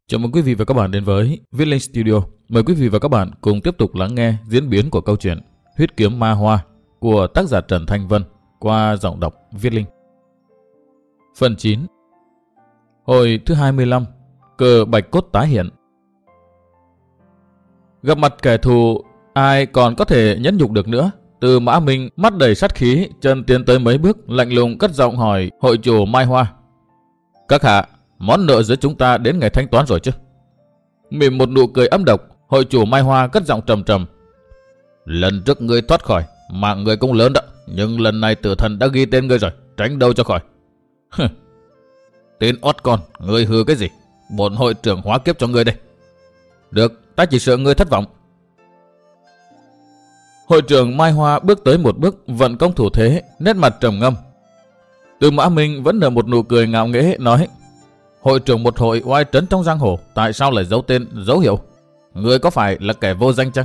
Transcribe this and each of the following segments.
Chào mừng quý vị và các bạn đến với Viết Linh Studio. Mời quý vị và các bạn cùng tiếp tục lắng nghe diễn biến của câu chuyện Huyết Kiếm Ma Hoa của tác giả Trần Thanh Vân qua giọng đọc Viết Linh. Phần 9. Hồi thứ 25, cờ bạch cốt tái hiện. Gặp mặt kẻ thù, ai còn có thể nhẫn nhục được nữa. Từ Mã Minh mắt đầy sát khí, chân tiến tới mấy bước, lạnh lùng cất giọng hỏi hội chủ Mai Hoa: "Các hạ, món nợ giữa chúng ta đến ngày thanh toán rồi chứ?" Mỉm một nụ cười âm độc, hội chủ Mai Hoa cất giọng trầm trầm: "Lần trước ngươi thoát khỏi, mạng ngươi cũng lớn đó, nhưng lần này tử thần đã ghi tên ngươi rồi, tránh đâu cho khỏi." "Tên ót con, ngươi hư cái gì? Bổn hội trưởng hóa kiếp cho ngươi đây." "Được, ta chỉ sợ ngươi thất vọng." Hội trưởng Mai Hoa bước tới một bước, vận công thủ thế, nét mặt trầm ngâm. Từ Mã Minh vẫn nở một nụ cười ngạo nghễ, nói: "Hội trưởng một hội oai trấn trong giang hồ, tại sao lại giấu tên, giấu hiệu? Ngươi có phải là kẻ vô danh chăng?"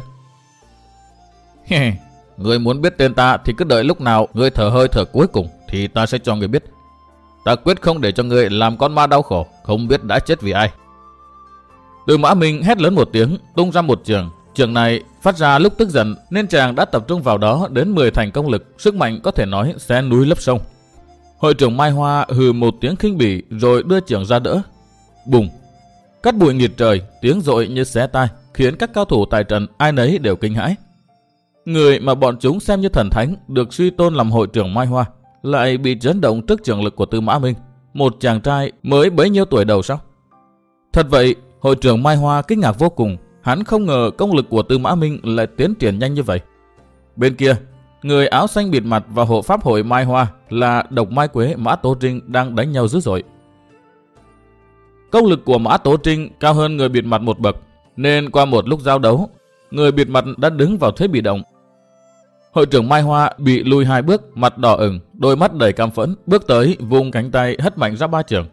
"Ngươi muốn biết tên ta thì cứ đợi lúc nào ngươi thở hơi thở cuối cùng thì ta sẽ cho ngươi biết. Ta quyết không để cho ngươi làm con ma đau khổ, không biết đã chết vì ai." Từ Mã Minh hét lớn một tiếng, tung ra một trường. Trường này phát ra lúc tức giận nên chàng đã tập trung vào đó đến 10 thành công lực, sức mạnh có thể nói xé núi lấp sông. Hội trưởng Mai Hoa hừ một tiếng khinh bỉ rồi đưa trường ra đỡ. Bùng! Cắt bụi nghịt trời, tiếng dội như xé tai, khiến các cao thủ tại trận ai nấy đều kinh hãi. Người mà bọn chúng xem như thần thánh, được suy tôn làm hội trưởng Mai Hoa, lại bị chấn động trước trường lực của Tư Mã Minh, một chàng trai mới bấy nhiêu tuổi đầu sao? Thật vậy, hội trưởng Mai Hoa kinh ngạc vô cùng. Hắn không ngờ công lực của Tư Mã Minh lại tiến triển nhanh như vậy. Bên kia, người áo xanh bịt mặt và hộ pháp hội Mai Hoa là Độc Mai Quế, Mã Tố Trinh đang đánh nhau dữ dội. Công lực của Mã Tố Trinh cao hơn người bịt mặt một bậc, nên qua một lúc giao đấu, người bịt mặt đã đứng vào thế bị động. Hội trưởng Mai Hoa bị lùi 2 bước, mặt đỏ ửng, đôi mắt đầy căm phẫn, bước tới vùng cánh tay hất mạnh ra 3 trường.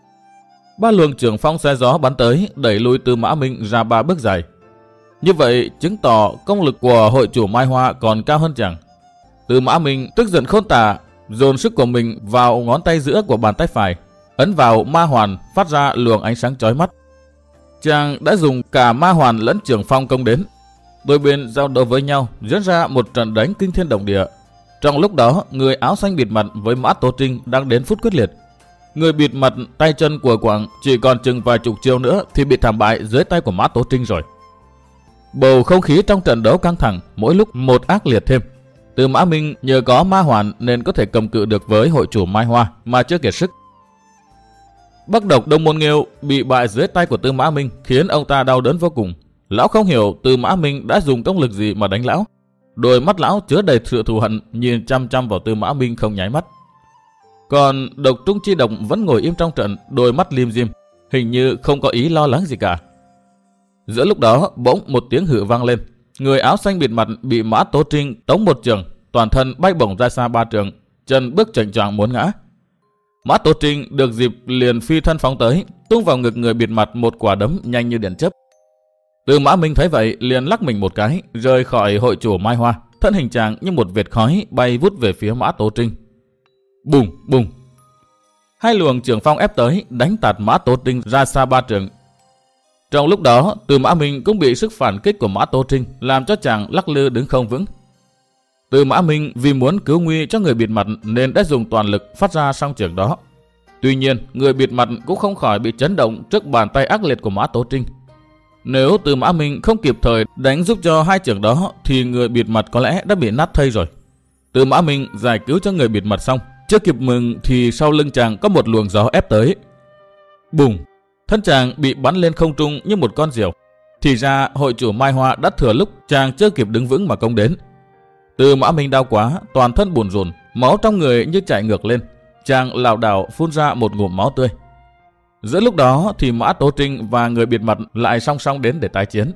3 luồng trường phong xe gió bắn tới, đẩy lùi Tư Mã Minh ra 3 bước dài. Như vậy chứng tỏ công lực của hội chủ Mai Hoa còn cao hơn chàng. Tư Mã Minh tức giận khôn tả, dồn sức của mình vào ngón tay giữa của bàn tay phải, ấn vào ma hoàn phát ra luồng ánh sáng chói mắt. Chàng đã dùng cả ma hoàn lẫn trường phong công đến. Đôi bên giao đấu với nhau, diễn ra một trận đánh kinh thiên động địa. Trong lúc đó, người áo xanh bịt mặt với Mã Tố Trinh đang đến phút quyết liệt. Người bịt mặt tay chân của quảng chỉ còn chừng vài chục chiêu nữa thì bị thảm bại dưới tay của Mã Tố Trinh rồi. Bầu không khí trong trận đấu căng thẳng, mỗi lúc một ác liệt thêm. Tư Mã Minh nhờ có ma hoàn nên có thể cầm cự được với hội chủ Mai Hoa mà chưa kiệt sức. Bắc Độc Đông Môn Nghiêu bị bại dưới tay của Tư Mã Minh khiến ông ta đau đớn vô cùng. Lão không hiểu Tư Mã Minh đã dùng công lực gì mà đánh lão. Đôi mắt lão chứa đầy sự thù hận, nhìn chăm chăm vào Tư Mã Minh không nháy mắt. Còn Độc Trung Chi Độc vẫn ngồi im trong trận, đôi mắt lim dim, hình như không có ý lo lắng gì cả. Giữa lúc đó, bỗng một tiếng hự vang lên. Người áo xanh bịt mặt bị Mã Tố Trinh tống một trường, toàn thân bay bổng ra xa 3 trường, chân bước chệch choạng muốn ngã. Mã Tố Trinh được dịp liền phi thân phóng tới, tung vào ngực người bịt mặt một quả đấm nhanh như điện chớp. Tư Mã Minh thấy vậy liền lắc mình một cái, rời khỏi hội chủ Mai Hoa, thân hình chàng như một vệt khói bay vút về phía Mã Tố Trinh. Bùng bùng! 2 luồng trường phong ép tới, đánh tạt Mã Tố Trinh ra xa 3 trường. Trong lúc đó, Tư Mã Minh cũng bị sức phản kích của Mã Tố Trinh làm cho chàng lắc lư đứng không vững. Tư Mã Minh vì muốn cứu nguy cho người bịt mặt nên đã dùng toàn lực phát ra song trường đó. Tuy nhiên, người bịt mặt cũng không khỏi bị chấn động trước bàn tay ác liệt của Mã Tố Trinh. Nếu Tư Mã Minh không kịp thời đánh giúp cho 2 trường đó thì người bịt mặt có lẽ đã bị nát thây rồi. Tư Mã Minh giải cứu cho người bịt mặt xong, chưa kịp mừng thì sau lưng chàng có một luồng gió ép tới. Bùng! Thân chàng bị bắn lên không trung như một con diều. Thì ra hội chủ Mai Hoa đã thừa lúc chàng chưa kịp đứng vững mà công đến. Tư Mã Minh đau quá, toàn thân bùn rùn, máu trong người như chạy ngược lên. Chàng lảo đảo phun ra một ngụm máu tươi. Giữa lúc đó thì Mã Tố Trinh và người bịt mặt lại song song đến để tái chiến.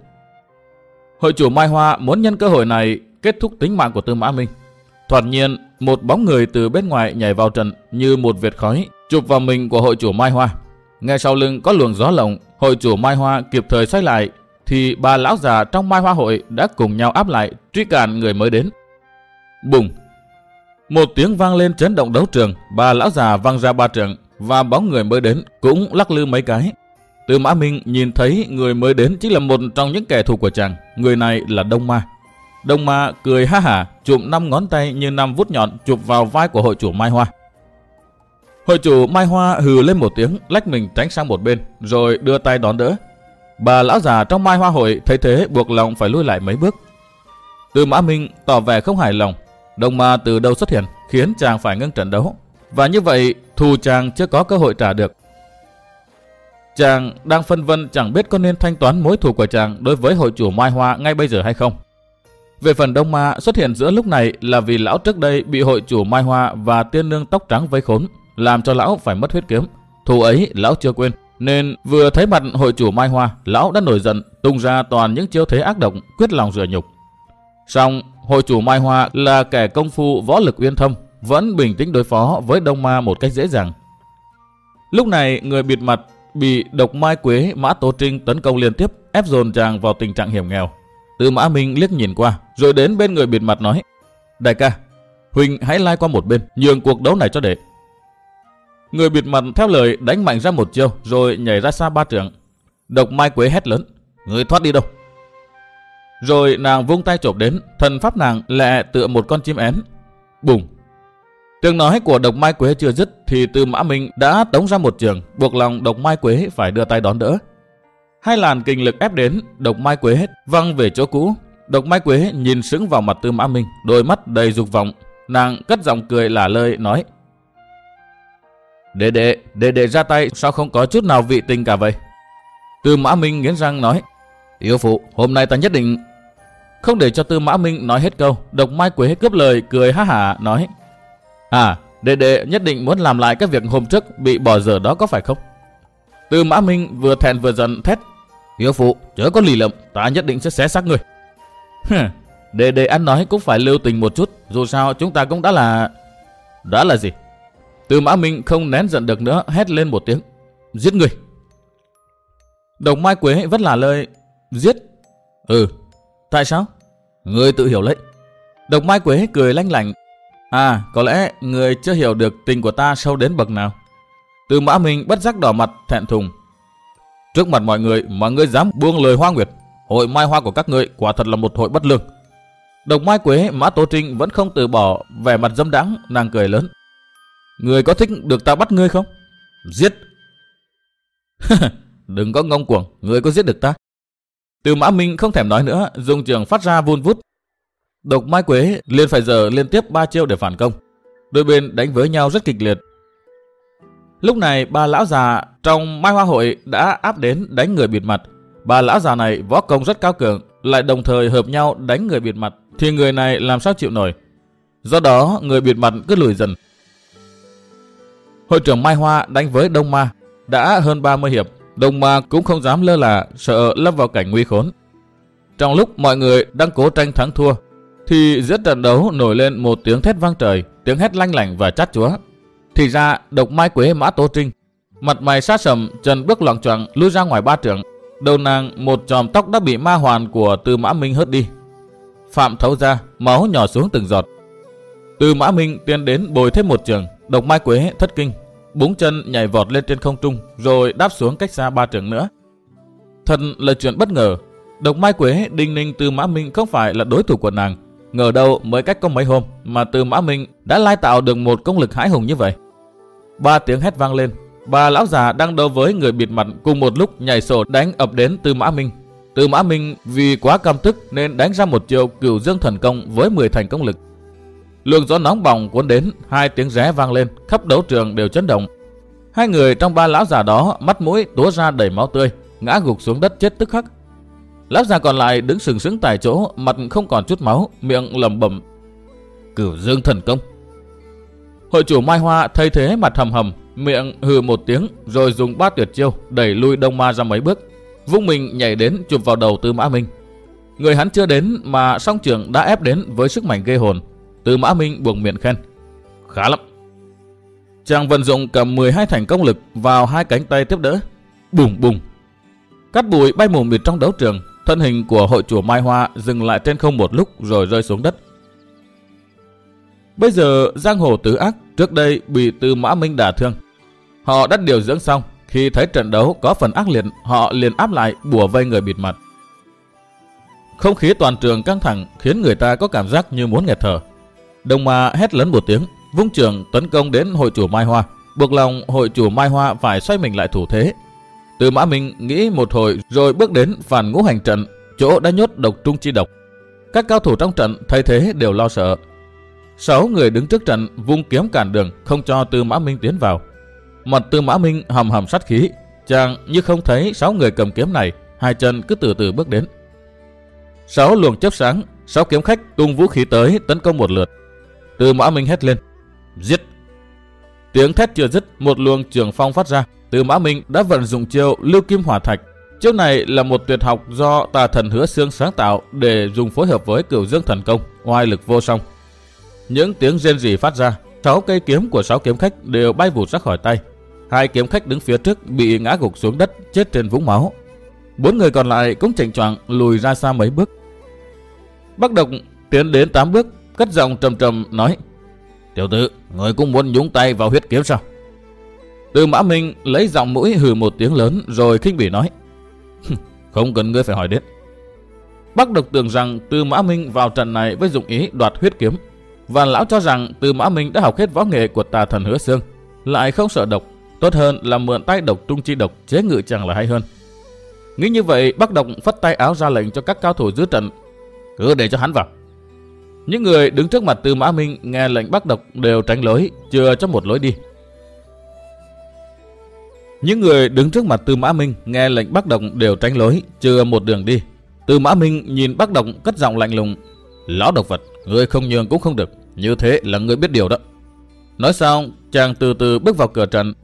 Hội chủ Mai Hoa muốn nhân cơ hội này kết thúc tính mạng của Tư Mã Minh. Thoạt nhiên, một bóng người từ bên ngoài nhảy vào trận như một vệt khói, chụp vào mình của hội chủ Mai Hoa. Ngay sau lưng có luồng gió lộng, hội chủ Mai Hoa kịp thời xoay lại, thì 3 lão già trong Mai Hoa hội đã cùng nhau áp lại, truy cản người mới đến. Bùng! Một tiếng vang lên chấn động đấu trường, 3 lão già văng ra 3 trường, và bóng người mới đến cũng lắc lư mấy cái. Tư Mã Minh nhìn thấy người mới đến chính là một trong những kẻ thù của chàng. Người này là Đông Ma. Đông Ma cười ha hả, chụm 5 ngón tay như 5 vuốt nhọn chụp vào vai của hội chủ Mai Hoa. Hội chủ Mai Hoa hừ lên một tiếng, lách mình tránh sang một bên, rồi đưa tay đón đỡ. Bà lão già trong Mai Hoa hội thấy thế buộc lòng phải lui lại mấy bước. Tư Mã Minh tỏ vẻ không hài lòng. Đông Ma từ đâu xuất hiện khiến chàng phải ngưng trận đấu, và như vậy thù chàng chưa có cơ hội trả được. Chàng đang phân vân chẳng biết có nên thanh toán mối thù của chàng đối với hội chủ Mai Hoa ngay bây giờ hay không. Về phần Đông Ma xuất hiện giữa lúc này là vì lão trước đây bị hội chủ Mai Hoa và tiên nương tóc trắng vây khốn, làm cho lão phải mất huyết kiếm. Thù ấy lão chưa quên, nên vừa thấy mặt hội chủ Mai Hoa, lão đã nổi giận, tung ra toàn những chiêu thế ác độc, quyết lòng rửa nhục. Song hội chủ Mai Hoa là kẻ công phu võ lực uyên thâm, vẫn bình tĩnh đối phó với Đông Ma một cách dễ dàng. Lúc này người bịt mặt bị Độc Mai Quế Mã Tố Trinh tấn công liên tiếp, ép dồn chàng vào tình trạng hiểm nghèo. Tư Mã Minh liếc nhìn qua, rồi đến bên người bịt mặt nói: "Đại ca, huynh hãy lai qua một bên, nhường cuộc đấu này cho đệ." Người bịt mặt theo lời đánh mạnh ra một chiêu, rồi nhảy ra xa 3 trượng. Độc Mai Quế hét lớn: "Người thoát đi đâu?" Rồi nàng vung tay chộp đến, thần pháp nàng lẹ tựa một con chim én. Bùng! Tiếng nói của Độc Mai Quế chưa dứt thì Tư Mã Minh đã tống ra một trường, buộc lòng Độc Mai Quế phải đưa tay đón đỡ. 2 làn kình lực ép đến, Độc Mai Quế văng về chỗ cũ. Độc Mai Quế nhìn sững vào mặt Tư Mã Minh, đôi mắt đầy dục vọng. Nàng cất giọng cười lả lơi nói: Đệ ra tay sao không có chút nào vị tình cả vậy?" Tư Mã Minh nghiến răng nói: "Yêu phụ, hôm nay ta nhất định..." Không để cho Tư Mã Minh nói hết câu, Độc Mai Quế cướp lời cười ha hả nói: Đệ nhất định muốn làm lại cái việc hôm trước bị bỏ dở đó có phải không?" Tư Mã Minh vừa thẹn vừa giận thét: "Yêu phụ, chớ có lì lợm, ta nhất định sẽ xé xác ngươi." Đệ ăn nói cũng phải lưu tình một chút, dù sao chúng ta cũng đã là gì? Tư Mã Minh không nén giận được nữa, hét lên một tiếng: "Giết người!" Độc Mai Quế vẫn là lời: "Giết? Tại sao? Ngươi tự hiểu lấy." Độc Mai Quế cười lanh lảnh: "Có lẽ người chưa hiểu được tình của ta sâu đến bậc nào." Tư Mã Minh bất giác đỏ mặt thẹn thùng: "Trước mặt mọi người mà ngươi dám buông lời Hoa Nguyệt, hội Mai Hoa của các ngươi quả thật là một hội bất lương." Độc Mai Quế Mã Tố Trinh vẫn không từ bỏ vẻ mặt dâm đãng, nàng cười lớn: "Ngươi có thích được ta bắt ngươi không?" "Giết!" "Đừng có ngông cuồng, ngươi có giết được ta?" Tư Mã Minh không thèm nói nữa, dùng trường phát ra vun vút. Độc Mai Quế liền phải dở liên tiếp 3 chiêu để phản công. Đôi bên đánh với nhau rất kịch liệt. Lúc này 3 lão già trong Mai Hoa hội đã áp đến đánh người bịt mặt. 3 lão già này võ công rất cao cường, lại đồng thời hợp nhau đánh người bịt mặt, thì người này làm sao chịu nổi. Do đó người bịt mặt cứ lùi dần. Hội trưởng Mai Hoa đánh với Đông Ma đã hơn 30 hiệp. Đông Ma cũng không dám lơ là, sợ lâm vào cảnh nguy khốn. Trong lúc mọi người đang cố tranh thắng thua, thì giữa trận đấu nổi lên một tiếng thét vang trời, tiếng hét lanh lảnh và chát chúa. Thì ra Độc Mai Quế Mã Tố Trinh, mặt mày sát sầm, chân bước loạng choạng lui ra ngoài 3 trượng. Đầu nàng một chòm tóc đã bị ma hoàn của Tư Mã Minh hớt đi, phạm thấu ra, máu nhỏ xuống từng giọt. Tư Mã Minh tiến đến bồi thêm một trường. Độc Mai Quế thất kinh, búng chân nhảy vọt lên trên không trung, rồi đáp xuống cách xa 3 trượng nữa. Thật là chuyện bất ngờ. Độc Mai Quế đinh ninh Tư Mã Minh không phải là đối thủ của nàng. Ngờ đâu mới cách có mấy hôm mà Tư Mã Minh đã lai tạo được một công lực hãi hùng như vậy. 3 tiếng hét vang lên. 3 lão già đang đấu với người bịt mặt cùng một lúc nhảy sổ đánh ập đến Tư Mã Minh. Tư Mã Minh vì quá căm tức nên đánh ra một chiêu Cửu Dương Thần Công với 10 thành công lực. Luồng gió nóng bỏng cuốn đến, 2 tiếng ré vang lên, khắp đấu trường đều chấn động. 2 người trong 3 lão già đó mắt mũi túa ra đầy máu tươi, ngã gục xuống đất chết tức khắc. Lão già còn lại đứng sừng sững tại chỗ, mặt không còn chút máu, miệng lẩm bẩm: "Cửu Dương Thần Công." Hội chủ Mai Hoa thấy thế mặt hầm hầm, miệng hừ một tiếng, rồi dùng 3 tuyệt chiêu đẩy lui Đông Ma ra mấy bước, vung mình nhảy đến chụp vào đầu Tư Mã Minh. Người hắn chưa đến mà song trường đã ép đến với sức mạnh ghê hồn. Tư Mã Minh buông miệng khen: "Khá lắm." Chàng vận dụng cầm 12 thành công lực vào 2 cánh tay tiếp đỡ. Bùng bùng, cát bụi bay mù mịt trong đấu trường. Thân hình của hội chủ Mai Hoa dừng lại trên không một lúc rồi rơi xuống đất. Bây giờ giang hồ tứ ác trước đây bị Tư Mã Minh đả thương, họ đã điều dưỡng xong, khi thấy trận đấu có phần ác liệt, họ liền áp lại bủa vây người bịt mặt. Không khí toàn trường căng thẳng khiến người ta có cảm giác như muốn nghẹt thở. Đông Ma hét lớn một tiếng, vung trường tấn công đến hội chủ Mai Hoa, buộc lòng hội chủ Mai Hoa phải xoay mình lại thủ thế. Tư Mã Minh nghĩ một hồi rồi bước đến phản ngũ hành trận, chỗ đã nhốt Độc Trung Chi Độc. Các cao thủ trong trận thấy thế đều lo sợ. 6 người đứng trước trận vung kiếm cản đường, không cho Tư Mã Minh tiến vào. Mặt Tư Mã Minh hầm hầm sát khí, chàng như không thấy 6 người cầm kiếm này, hai chân cứ từ từ bước đến. 6 luồng chớp sáng, 6 kiếm khách tung vũ khí tới tấn công một lượt. Tư Mã Minh hét lên: giết! Tiếng thét chưa dứt, một luồng trường phong phát ra. Tư Mã Minh đã vận dụng chiêu Lưu Kim Hỏa Thạch. Chiêu này là một tuyệt học do Tà Thần Hứa Xương sáng tạo để dùng phối hợp với Cửu Dương Thần Công, oai lực vô song. Những tiếng rên rỉ phát ra, 6 cây kiếm của 6 kiếm khách đều bay vụt ra khỏi tay. 2 kiếm khách đứng phía trước bị ngã gục xuống đất, chết trên vũng máu. 4 người còn lại cũng chỉnh choạng lùi ra xa mấy bước. Bắc Độc tiến đến 8 bước, cất giọng trầm trầm nói: tiểu tử, người cũng muốn nhúng tay vào huyết kiếm sao? Tư Mã Minh lấy giọng mũi hừ một tiếng lớn rồi khinh bỉ nói: không cần ngươi phải hỏi đến. Bắc Độc tưởng rằng Tư Mã Minh vào trận này với dụng ý đoạt huyết kiếm, và lão cho rằng Tư Mã Minh đã học hết võ nghệ của Tà Thần Hứa Xương, lại không sợ độc, tốt hơn là mượn tay Độc Trung Chi Độc chế ngự chàng là hay hơn. Nghĩ như vậy, Bắc Độc phất tay áo ra lệnh cho các cao thủ giữ trận: cứ để cho hắn vào. Những người đứng trước mặt Tư Mã Minh nghe lệnh Bắc Độc đều tránh lối, chừa cho một lối đi. Những người đứng trước mặt Tư Mã Minh nghe lệnh Bắc Độc đều tránh lối, chừa một đường đi. Tư Mã Minh nhìn Bắc Độc cất giọng lạnh lùng: lão độc vật, ngươi không nhường cũng không được, như thế là ngươi biết điều đó. Nói xong, chàng từ từ bước vào cửa trận.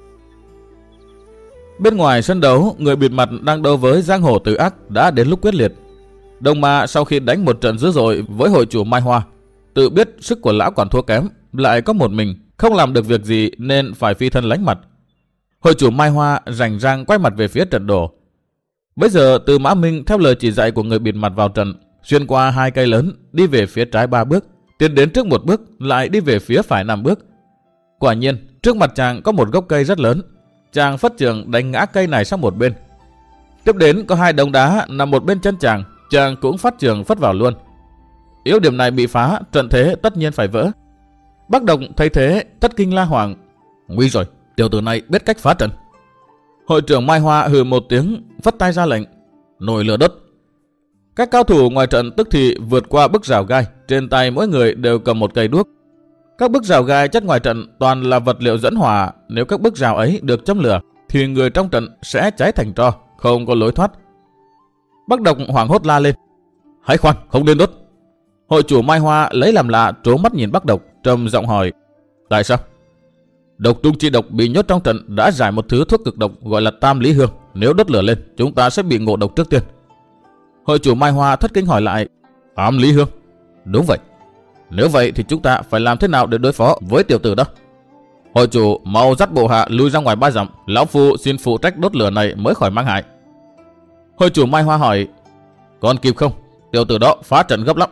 Bên ngoài sân đấu, người bịt mặt đang đấu với giang hồ Từ Ác đã đến lúc quyết liệt. Đông Ma sau khi đánh một trận dữ dội với hội chủ Mai Hoa, tự biết sức của lão còn thua kém, lại có một mình, không làm được việc gì nên phải phi thân lánh mặt. Hội chủ Mai Hoa rành rang quay mặt về phía trận đổ. Bây giờ Tư Mã Minh theo lời chỉ dạy của người bịt mặt vào trận, xuyên qua 2 cây lớn, đi về phía trái 3 bước, tiến đến trước 1 bước, lại đi về phía phải 5 bước. Quả nhiên, trước mặt chàng có một gốc cây rất lớn. Chàng phất trường đánh ngã cây này sang một bên. Tiếp đến có 2 đống đá nằm một bên chân chàng, chàng cũng phát trường phất vào luôn. Yếu điểm này bị phá, trận thế tất nhiên phải vỡ. Bắc Độc thấy thế thất kinh la hoảng: nguy rồi, tiểu tử này biết cách phá trận. Hội trưởng Mai Hoa hừ một tiếng, phất tay ra lệnh: nồi lửa đốt. Các cao thủ ngoài trận tức thì vượt qua bức rào gai, trên tay mỗi người đều cầm một cây đuốc. Các bức rào gai chất ngoài trận toàn là vật liệu dẫn hỏa, nếu các bức rào ấy được châm lửa thì người trong trận sẽ cháy thành tro, không có lối thoát. Bắc Độc hoảng hốt la lên: hãy khoan, không nên đốt. Hội chủ Mai Hoa lấy làm lạ trố mắt nhìn Bắc Độc, trầm giọng hỏi: tại sao? Độc Trung Chi Độc bị nhốt trong trận đã giải một thứ thuốc cực độc gọi là Tam Lý Hương, nếu đốt lửa lên chúng ta sẽ bị ngộ độc trước tiên. Hội chủ Mai Hoa thất kinh hỏi lại: Tam Lý Hương? Đúng vậy. Nếu vậy thì chúng ta phải làm thế nào để đối phó với tiểu tử đó? Hội chủ mau dắt bộ hạ lui ra ngoài 3 dặm, lão phu xin phụ trách đốt lửa này mới khỏi mang hại. Hội chủ Mai Hoa hỏi: còn kịp không? Tiểu tử đó phá trận gấp lắm.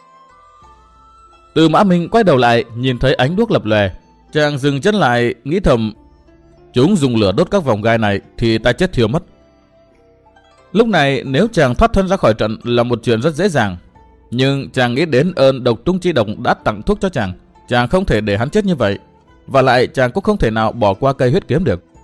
Tư Mã Minh quay đầu lại nhìn thấy ánh đuốc lập lòe, chàng dừng chân lại nghĩ thầm: chúng dùng lửa đốt các vòng gai này thì ta chết thiêu mất. Lúc này nếu chàng thoát thân ra khỏi trận là một chuyện rất dễ dàng, nhưng chàng nghĩ đến ơn Độc Trung Chi Độc đã tặng thuốc cho chàng không thể để hắn chết như vậy, và lại chàng cũng không thể nào bỏ qua cây huyết kiếm được.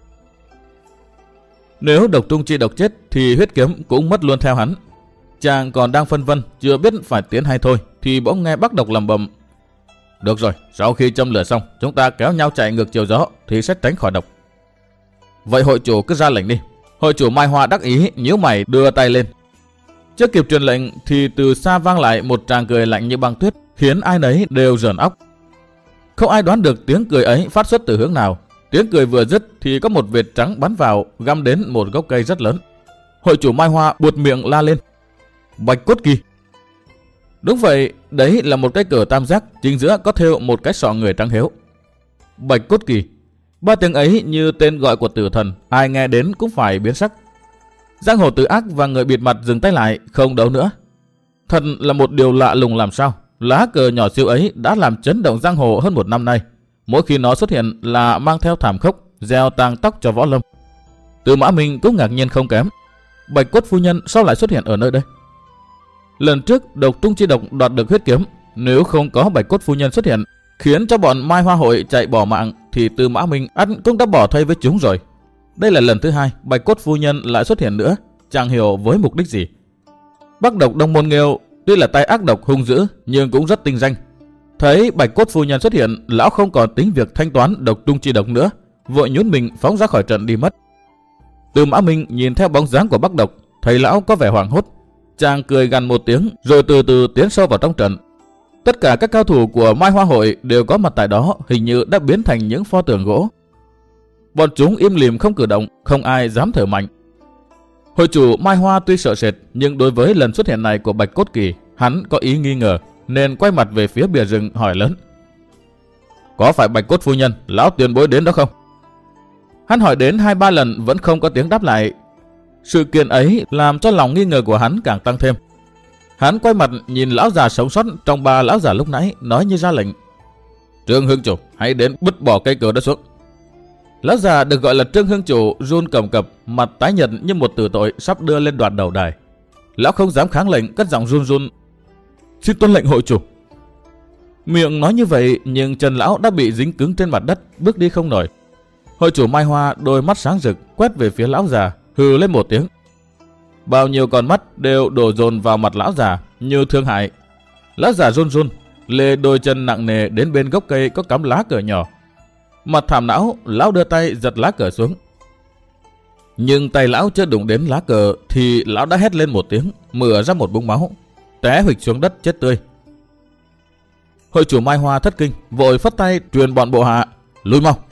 Nếu Độc Trung Chi Độc chết thì huyết kiếm cũng mất luôn theo hắn. Chàng còn đang phân vân chưa biết phải tiến hay thôi thì bỗng nghe Bắc Độc lẩm bẩm: được rồi, sau khi châm lửa xong chúng ta kéo nhau chạy ngược chiều gió thì sẽ tránh khỏi độc. Vậy hội chủ cứ ra lệnh đi. Hội chủ Mai Hoa đắc ý nhíu mày đưa tay lên. Chưa kịp truyền lệnh thì từ xa vang lại một tràng cười lạnh như băng tuyết, khiến ai nấy đều rờn óc. Không ai đoán được tiếng cười ấy phát xuất từ hướng nào. Tiếng cười vừa dứt thì có một vệt trắng bắn vào, găm đến một gốc cây rất lớn. Hội chủ Mai Hoa buột miệng la lên: Bạch Cốt Kỳ! Đúng vậy, đấy là một cái cờ tam giác, chính giữa có thêu một cái sọ người trắng hiếu. Bạch Cốt Kỳ! 3 tiếng ấy như tên gọi của tử thần, ai nghe đến cũng phải biến sắc. Giang hồ Từ Ác và người bịt mặt dừng tay lại, không đấu nữa. Thật là một điều lạ lùng làm sao, lá cờ nhỏ siêu ấy đã làm chấn động giang hồ hơn 1 năm nay. Mỗi khi nó xuất hiện là mang theo thảm khốc, gieo tang tóc cho Võ Lâm. Tư Mã Minh cũng ngạc nhiên không kém. Bạch Cốt phu nhân sao lại xuất hiện ở nơi đây? Lần trước Độc Tung Chi Độc đoạt được huyết kiếm, nếu không có Bạch Cốt phu nhân xuất hiện, khiến cho bọn Mai Hoa hội chạy bỏ mạng, thì Tư Mã Minh ắt cũng đã bỏ thây với chúng rồi. Đây là lần thứ hai Bạch Cốt phu nhân lại xuất hiện nữa, chẳng hiểu với mục đích gì. Bắc độc Đông Môn Nghiêu tuy là tay ác độc hung dữ, nhưng cũng rất tinh danh. Thấy Bạch Cốt phu nhân xuất hiện, lão không còn tính việc thanh toán Độc Tung Chi Độc nữa, vội nhún mình phóng ra khỏi trận đi mất. Tư Mã Minh nhìn theo bóng dáng của Bắc độc, thấy lão có vẻ hoảng hốt, chàng cười gằn một tiếng rồi từ từ tiến sâu vào trong trận. Tất cả các cao thủ của Mai Hoa hội đều có mặt tại đó, hình như đã biến thành những pho tượng gỗ. Bọn chúng im lìm không cử động, không ai dám thở mạnh. Hội chủ Mai Hoa tuy sợ sệt, nhưng đối với lần xuất hiện này của Bạch Cốt Kỳ, hắn có ý nghi ngờ, nên quay mặt về phía bìa rừng hỏi lớn: có phải Bạch Cốt phu nhân, lão tiền bối đến đó không? Hắn hỏi đến 2-3 lần vẫn không có tiếng đáp lại. Sự kiện ấy làm cho lòng nghi ngờ của hắn càng tăng thêm. Hắn quay mặt nhìn lão già sống sót trong 3 lão già lúc nãy, nói như ra lệnh: Trương Hương chủ, hãy đến bứt bỏ cây cờ đó xuống. Lão già được gọi là Trương Hương chủ run cầm cập, mặt tái nhợt như một tử tội sắp đưa lên đoạt đầu đài. Lão không dám kháng lệnh, cất giọng run run: xin tuân lệnh hội chủ. Miệng nói như vậy, nhưng chân lão đã bị dính cứng trên mặt đất, bước đi không nổi. Hội chủ Mai Hoa đôi mắt sáng rực quét về phía lão già, hừ lên một tiếng. Bao nhiêu con mắt đều đổ dồn vào mặt lão già như thương hại. Lão già run run, lê đôi chân nặng nề đến bên gốc cây có cắm lá cờ nhỏ. Mặt thảm não, lão đưa tay giật lá cờ xuống. Nhưng tay lão chưa đụng đến lá cờ thì lão đã hét lên một tiếng, mửa ra một búng máu, té huỵch xuống đất chết tươi. Hội chủ Mai Hoa thất kinh, vội phất tay truyền bọn bộ hạ: lui mau.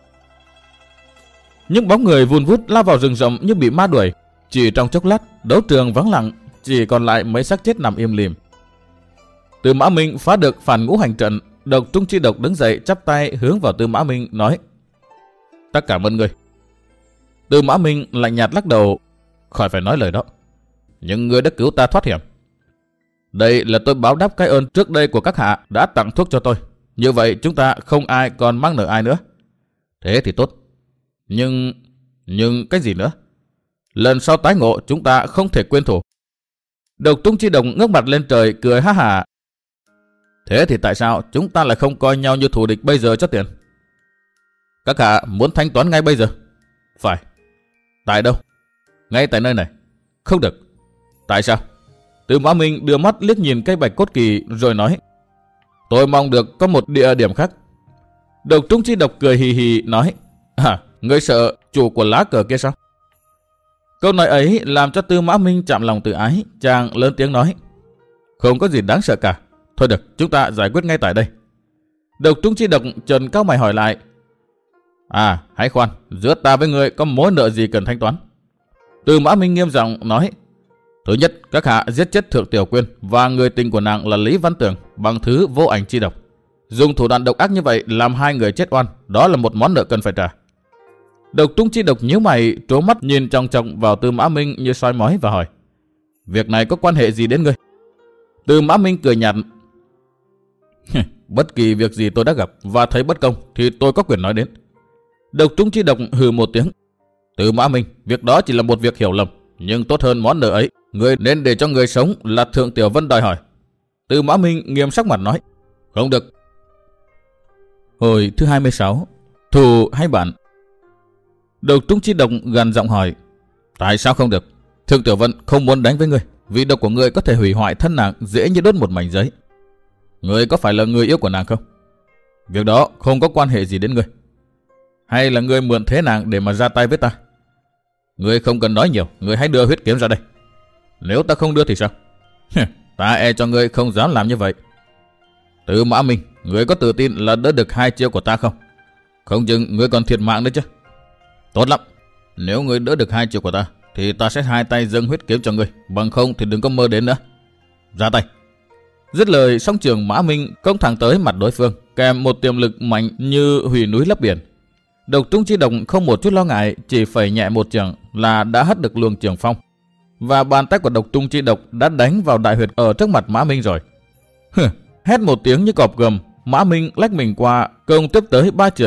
Những bóng người vun vút lao vào rừng rậm như bị ma đuổi. Chỉ trong chốc lát, đấu trường vắng lặng, chỉ còn lại mấy xác chết nằm im lìm. Tư Mã Minh phá được phản ngũ hành trận. Độc Tung Chi Độc đứng dậy chắp tay hướng vào Tư Mã Minh nói: ta cảm ơn người. Tư Mã Minh lạnh nhạt lắc đầu: khỏi phải nói lời đó, nhưng người đã cứu ta thoát hiểm. Đây là tôi báo đáp cái ơn trước đây của các hạ đã tặng thuốc cho tôi. Như vậy chúng ta không ai còn mắc nợ ai nữa. Thế thì tốt. Nhưng cái gì nữa? Lần sau tái ngộ chúng ta không thể quên thù. Độc Tung Chi Độc ngước mặt lên trời cười ha hả: thế thì tại sao chúng ta lại không coi nhau như thù địch bây giờ cho tiện? Các hạ muốn thanh toán ngay bây giờ? Phải. Tại đâu? Ngay tại nơi này. Không được. Tại sao? Tư Mã Minh đưa mắt liếc nhìn cây Bạch Cốt Kỳ rồi nói: tôi mong được có một địa điểm khác. Độc Tung Chi Độc cười hì hì nói: ngươi sợ chủ của lá cờ kia sao? Câu nói ấy làm cho Tư Mã Minh chạm lòng tự ái, chàng lớn tiếng nói: không có gì đáng sợ cả. Thôi được, chúng ta giải quyết ngay tại đây. Độc Tung Chi Độc trần cao mày hỏi lại: hãy khoan, giữa ta với ngươi có mối nợ gì cần thanh toán? Tư Mã Minh nghiêm giọng nói: thứ nhất, các hạ giết chết Thượng Tiểu Quyên và người tình của nàng là Lý Văn Tường bằng thứ vô ảnh chi độc. Dùng thủ đoạn độc ác như vậy làm 2 người chết oan, đó là một món nợ cần phải trả. Độc Tung Chi Độc nhíu mày, trố mắt nhìn chòng chọc vào Tư Mã Minh như soi mói và hỏi: việc này có quan hệ gì đến ngươi? Tư Mã Minh cười nhạt: bất kỳ việc gì tôi đã gặp và thấy bất công thì tôi có quyền nói đến. Độc Tung Chi Độc hừ một tiếng: Tư Mã Minh, việc đó chỉ là một việc hiểu lầm, nhưng tốt hơn món nợ ấy, ngươi nên để cho người sống là Thượng Tiểu Vân đòi hỏi. Tư Mã Minh nghiêm sắc mặt nói: không được. Hồi thứ 26, thù hay bạn? Độc Tung Chi Độc gằn giọng hỏi: tại sao không được? Thượng Tiểu Vân không muốn đánh với ngươi, vì độc của ngươi có thể hủy hoại thân nàng dễ như đốt một mảnh giấy. Ngươi có phải là người yêu của nàng không? Việc đó không có quan hệ gì đến ngươi. Hay là ngươi mượn thế nàng để mà ra tay với ta? Ngươi không cần nói nhiều, ngươi hãy đưa huyết kiếm ra đây. Nếu ta không đưa thì sao? Ta e cho ngươi không dám làm như vậy. Tư Mã Minh, ngươi có tự tin là đỡ được 2 chiêu của ta không? Không chừng ngươi còn thiệt mạng nữa chứ. Tốt lắm, nếu ngươi đỡ được 2 chiêu của ta thì ta sẽ 2 tay dâng huyết kiếm cho ngươi, bằng không thì đừng có mơ đến nữa. Ra tay. Dứt lời, song trường Mã Minh công thẳng tới mặt đối phương, kèm một tiềm lực mạnh như hủy núi lấp biển. Độc Tung Chi Độc không một chút lo ngại, chỉ phẩy nhẹ một trường là đã hất được luồng trường phong, và bàn tay của Độc Tung Chi Độc đã đánh vào đại huyệt ở trước mặt Mã Minh rồi. Hét một tiếng như cọp gầm, Mã Minh lách mình qua, công tiếp tới 3 trường,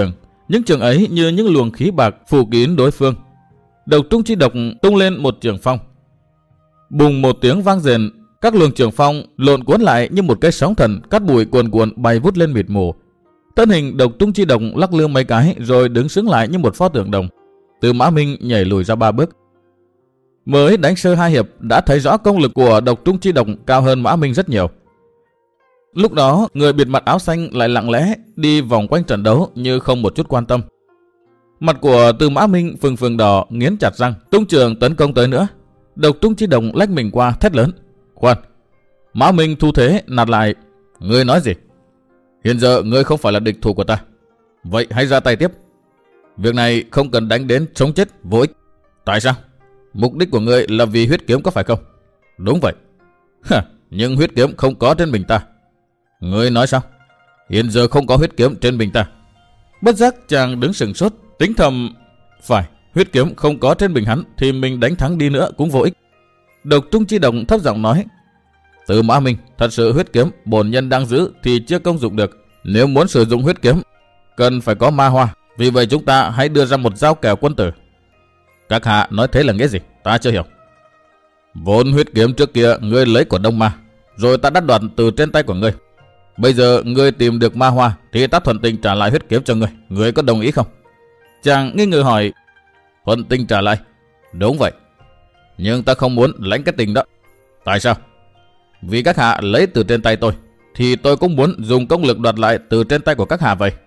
Những trường ấy như những luồng khí bạc phủ kín đối phương. Độc Trung Chi Độc tung lên một trường phong. Bùng một tiếng vang rền, các luồng trường phong lộn cuốn lại như một cái sóng thần, cát bụi cuồn cuộn bay vút lên mịt mù. Thân hình Độc Trung Chi Độc lắc lư mấy cái rồi đứng sững lại như một pho tượng đồng. Tư Mã Minh nhảy lùi ra 3 bước. Mới đánh sơ 2 hiệp đã thấy rõ công lực của Độc Trung Chi Độc cao hơn Mã Minh rất nhiều. Lúc đó, người bịt mặt áo xanh lại lặng lẽ đi vòng quanh trận đấu như không một chút quan tâm. Mặt của Tư Mã Minh phừng phừng đỏ, nghiến chặt răng, tung trường tấn công tới nữa. Độc Trung Chi Độc lách mình qua, thét lớn: "Khoan!" Mã Minh thu thế nạt lại: "Ngươi nói gì? Hiện giờ ngươi không phải là địch thủ của ta. Vậy hãy ra tay tiếp. Việc này không cần đánh đến sống chết vô ích." "Tại sao? Mục đích của ngươi là vì huyết kiếm có phải không?" "Đúng vậy." "Nhưng huyết kiếm không có trên mình ta." "Ngươi nói sao? Hiện giờ không có huyết kiếm trên mình ta." Bất giác chàng đứng sừng sốt, tính thầm: phải, huyết kiếm không có trên mình hắn thì mình đánh thắng đi nữa cũng vô ích. Độc Trung Chi Độc thấp giọng nói: "Tư Mã Minh, thật sự huyết kiếm bổn nhân đang giữ thì chưa công dụng được. Nếu muốn sử dụng huyết kiếm, cần phải có ma hoa. Vì vậy chúng ta hãy đưa ra một giao kèo quân tử." "Các hạ nói thế là nghĩa gì? Ta chưa hiểu." "Vốn huyết kiếm trước kia ngươi lấy của Đông Ma, rồi ta đã đoạt từ trên tay của ngươi. Bây giờ ngươi tìm được ma hoa thì ta thuận tình trả lại huyết kiếm cho ngươi. Ngươi có đồng ý không?" Chàng nghi ngờ hỏi: "Thuận tình trả lại?" "Đúng vậy. Nhưng ta không muốn lãnh cái tình đó." "Tại sao?" "Vì các hạ lấy từ trên tay tôi, thì tôi cũng muốn dùng công lực đoạt lại từ trên tay của các hạ vậy."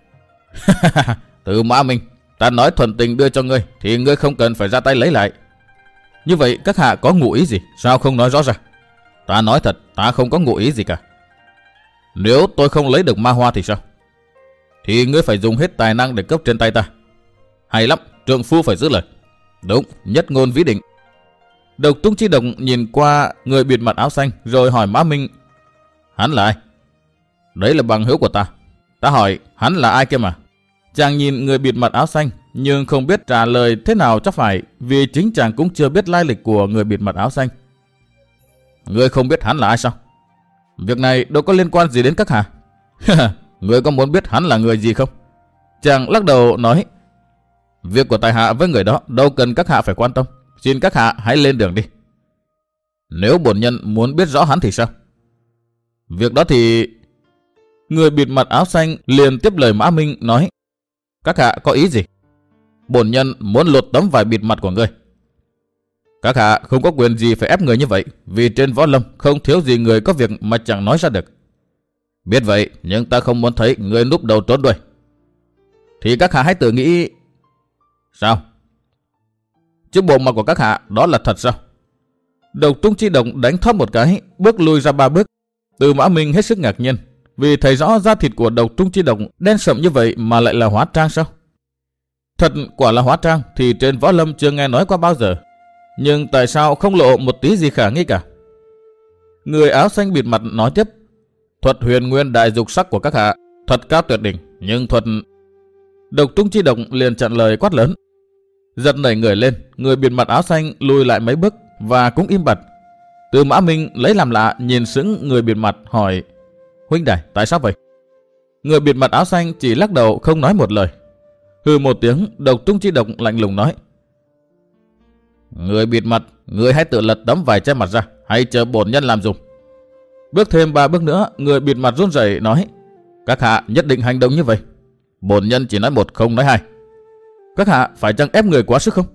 "Tư Mã Minh, ta nói thuận tình đưa cho ngươi thì ngươi không cần phải ra tay lấy lại." "Như vậy các hạ có ngụ ý gì? Sao không nói rõ ra?" "Ta nói thật, ta không có ngụ ý gì cả." "Nếu tôi không lấy được ma hoa thì sao?" "Thì ngươi phải dùng hết tài năng để cướp trên tay ta." "Hay lắm, trượng phu phải giữ lời." "Đúng, nhất ngôn vĩ định." Độc Trung Chi Độc nhìn qua người bịt mặt áo xanh rồi hỏi Mã Minh: "Hắn là ai?" "Đấy là bằng hữu của ta." "Ta hỏi hắn là ai kia mà?" Chàng nhìn người bịt mặt áo xanh nhưng không biết trả lời thế nào cho phải, vì chính chàng cũng chưa biết lai lịch của người bịt mặt áo xanh. "Ngươi không biết hắn là ai sao?" "Việc này đâu có liên quan gì đến các hạ." "Ngươi có muốn biết hắn là người gì không?" Chàng lắc đầu nói: "Việc của tại hạ với người đó đâu cần các hạ phải quan tâm. Xin các hạ hãy lên đường đi." "Nếu bổn nhân muốn biết rõ hắn thì sao?" "Việc đó thì..." Người bịt mặt áo xanh liền tiếp lời Mã Minh nói: "Các hạ có ý gì?" "Bổn nhân muốn lột tấm vải bịt mặt của ngươi." "Các hạ không có quyền gì phải ép người như vậy, vì trên võ lâm không thiếu gì người có việc mà chẳng nói ra được." "Biết vậy, nhưng ta không muốn thấy người núp đầu trốn đuôi." "Thì các hạ hãy tự nghĩ..." "Sao? Chứ bộ mặt của các hạ đó là thật sao?" Độc Trung Chi Độc đánh thoát một cái, bước lui ra 3 bước. Tư Mã Minh hết sức ngạc nhiên, vì thấy rõ da thịt của Độc Trung Chi Độc đen sậm như vậy mà lại là hóa trang sao? Thật quả là hóa trang thì trên võ lâm chưa nghe nói qua bao giờ, nhưng tại sao không lộ một tí gì khả nghi cả? Người áo xanh bịt mặt nói tiếp: "Thuật huyền nguyên đại dục sắc của các hạ thật cao tuyệt đỉnh, nhưng thuật..." Độc Trung Chi Độc liền chặn lời quát lớn. Giật nảy người lên, người bịt mặt áo xanh lùi lại mấy bước và cũng im bặt. Tư Mã Minh lấy làm lạ nhìn sững người bịt mặt hỏi: "Huynh đài, tại sao vậy?" Người bịt mặt áo xanh chỉ lắc đầu không nói một lời. Hừ một tiếng, Độc Trung Chi Độc lạnh lùng nói: "Người bịt mặt, người hãy tự lật tấm vải che mặt ra, hay chờ bổn nhân làm dùng." Bước thêm 3 bước nữa, người bịt mặt run rẩy nói: "Các hạ nhất định hành động như vậy? Bổn nhân chỉ nói một không nói hai." "Các hạ phải chăng ép người quá sức không?"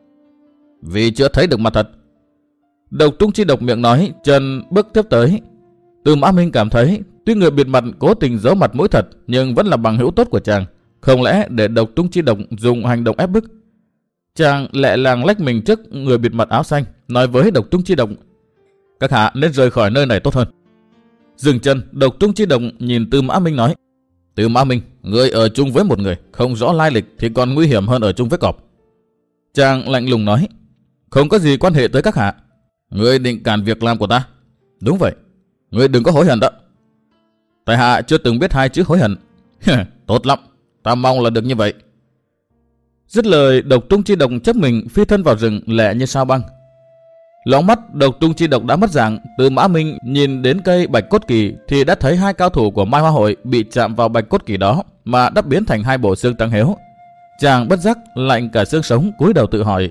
"Vì chưa thấy được mặt thật." Độc Trung Chi Độc miệng nói, chân bước tiếp tới. Tư Mã Minh cảm thấy tuy người bịt mặt cố tình giấu mặt mũi thật, nhưng vẫn là bằng hữu tốt của chàng, không lẽ để Độc Trung Chi Độc dùng hành động ép bức. Chàng lẹ làng lách mình trước người bịt mặt áo xanh, nói với Độc Trung Chi Độc: "Các hạ nên rời khỏi nơi này tốt hơn." Dừng chân, Độc Trung Chi Độc nhìn Tư Mã Minh nói: "Tư Mã Minh, ngươi ở chung với một người không rõ lai lịch thì còn nguy hiểm hơn ở chung với cọp." Chàng lạnh lùng nói: "Không có gì quan hệ tới các hạ." "Ngươi định cản việc làm của ta?" "Đúng vậy." "Ngươi đừng có hối hận đó." "Tại hạ chưa từng biết 2 chữ hối hận." "Tốt lắm, ta mong là được như vậy." Dứt lời, Độc Trung Chi Độc chấp mình phi thân vào rừng lẹ như sao băng. Lóng mắt, Độc Trung Chi Độc đã mất dạng. Tư Mã Minh nhìn đến cây bạch cốt kỳ thì đã thấy 2 cao thủ của Mai Hoa Hội bị chạm vào bạch cốt kỳ đó mà đắp biến thành 2 bộ xương trắng héo. Chàng bất giác lạnh cả xương sống, cúi đầu tự hỏi.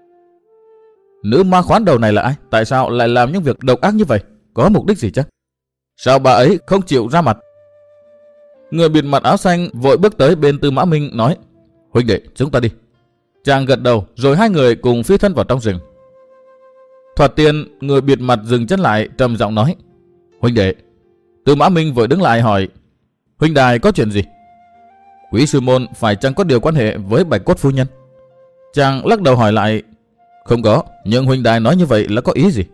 Nữ ma khoán đầu này là ai? Tại sao lại làm những việc độc ác như vậy? Có mục đích gì chắc? Sao bà ấy không chịu ra mặt? Người bịt mặt áo xanh vội bước tới bên Tư Mã Minh nói. Huynh đệ, chúng ta đi. Chàng gật đầu rồi hai người cùng phi thân vào trong rừng. Thoạt tiên, người bịt mặt dừng chân lại trầm giọng nói. Huynh đệ. Tư Mã Minh vội đứng lại hỏi. Huynh đài có chuyện gì? Quý sư môn phải chăng có điều quan hệ với Bạch Cốt phu nhân? Chàng lắc đầu hỏi lại. Không có, nhưng huynh đài nói như vậy là có ý gì?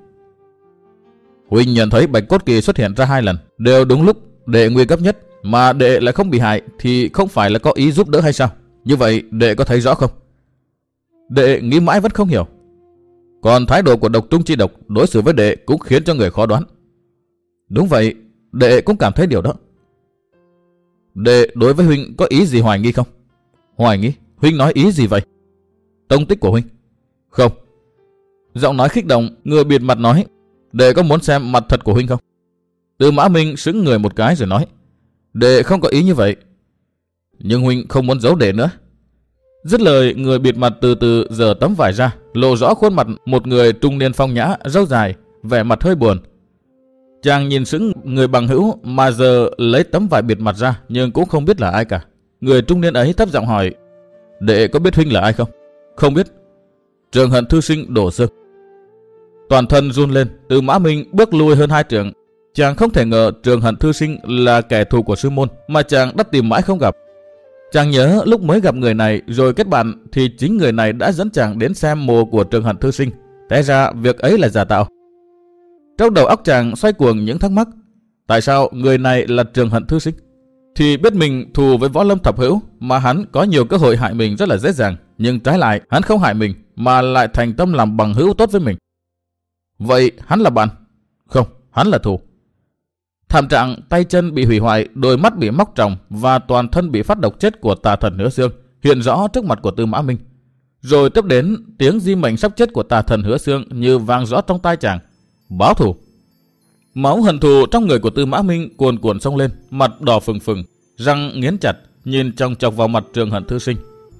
Huynh nhận thấy Bạch Cốt Kỳ xuất hiện ra 2 lần, đều đúng lúc đệ nguy cấp nhất, mà đệ lại không bị hại thì không phải là có ý giúp đỡ hay sao? Như vậy đệ có thấy rõ không? Đệ nghĩ mãi vẫn không hiểu. Còn thái độ của Độc Trung Chi Độc đối xử với đệ cũng khiến cho người khó đoán. Đúng vậy, đệ cũng cảm thấy điều đó. Đệ đối với huynh có ý gì hoài nghi không? Hoài nghi? Huynh nói ý gì vậy? Tông tích của huynh? Không. Giọng nói kích động, người bịt mặt nói. Đệ có muốn xem mặt thật của huynh không? Tư Mã Minh sững người một cái rồi nói. Đệ không có ý như vậy. Nhưng huynh không muốn giấu đệ nữa. Dứt lời, người bịt mặt từ từ giở tấm vải ra, lộ rõ khuôn mặt một người trung niên phong nhã, râu dài, vẻ mặt hơi buồn. Chàng nhìn sững người bằng hữu mà giờ lấy tấm vải bịt mặt ra, nhưng cũng không biết là ai cả. Người trung niên ấy thấp giọng hỏi. Đệ có biết huynh là ai không? Không biết. Trường Hận thư sinh Đổ Xương. Toàn thân run lên, Tư Mã Minh bước lui hơn 2 trượng. Chàng không thể ngờ Trường Hận thư sinh là kẻ thù của sư môn mà chàng đã tìm mãi không gặp. Chàng nhớ lúc mới gặp người này rồi kết bạn thì chính người này đã dẫn chàng đến xem mồ của Trường Hận thư sinh. Té ra việc ấy là giả tạo. Trong đầu óc chàng xoay cuồng những thắc mắc. Tại sao người này là Trường Hận thư sinh? Thì biết mình thù với Võ Lâm thập hữu mà hắn có nhiều cơ hội hại mình rất là dễ dàng. Nhưng trái lại hắn không hại mình mà lại thành tâm làm bằng hữu tốt với mình. Vậy hắn là bạn? Không, hắn là thù. Thảm trạng tay chân bị hủy hoại, đôi mắt bị móc tròng và toàn thân bị phát độc chết của tà thần Hứa Xương hiện rõ trước mặt của Tư Mã Minh. Rồi tiếp đến tiếng di mệnh sắp chết của tà thần Hứa Xương như vang rõ trong tai chàng. Báo thù. Máu hận thù trong người của Tư Mã Minh cuồn cuộn xông lên, mặt đỏ phừng phừng, răng nghiến chặt, nhìn chòng chọc vào mặt Trường Hận thư sinh.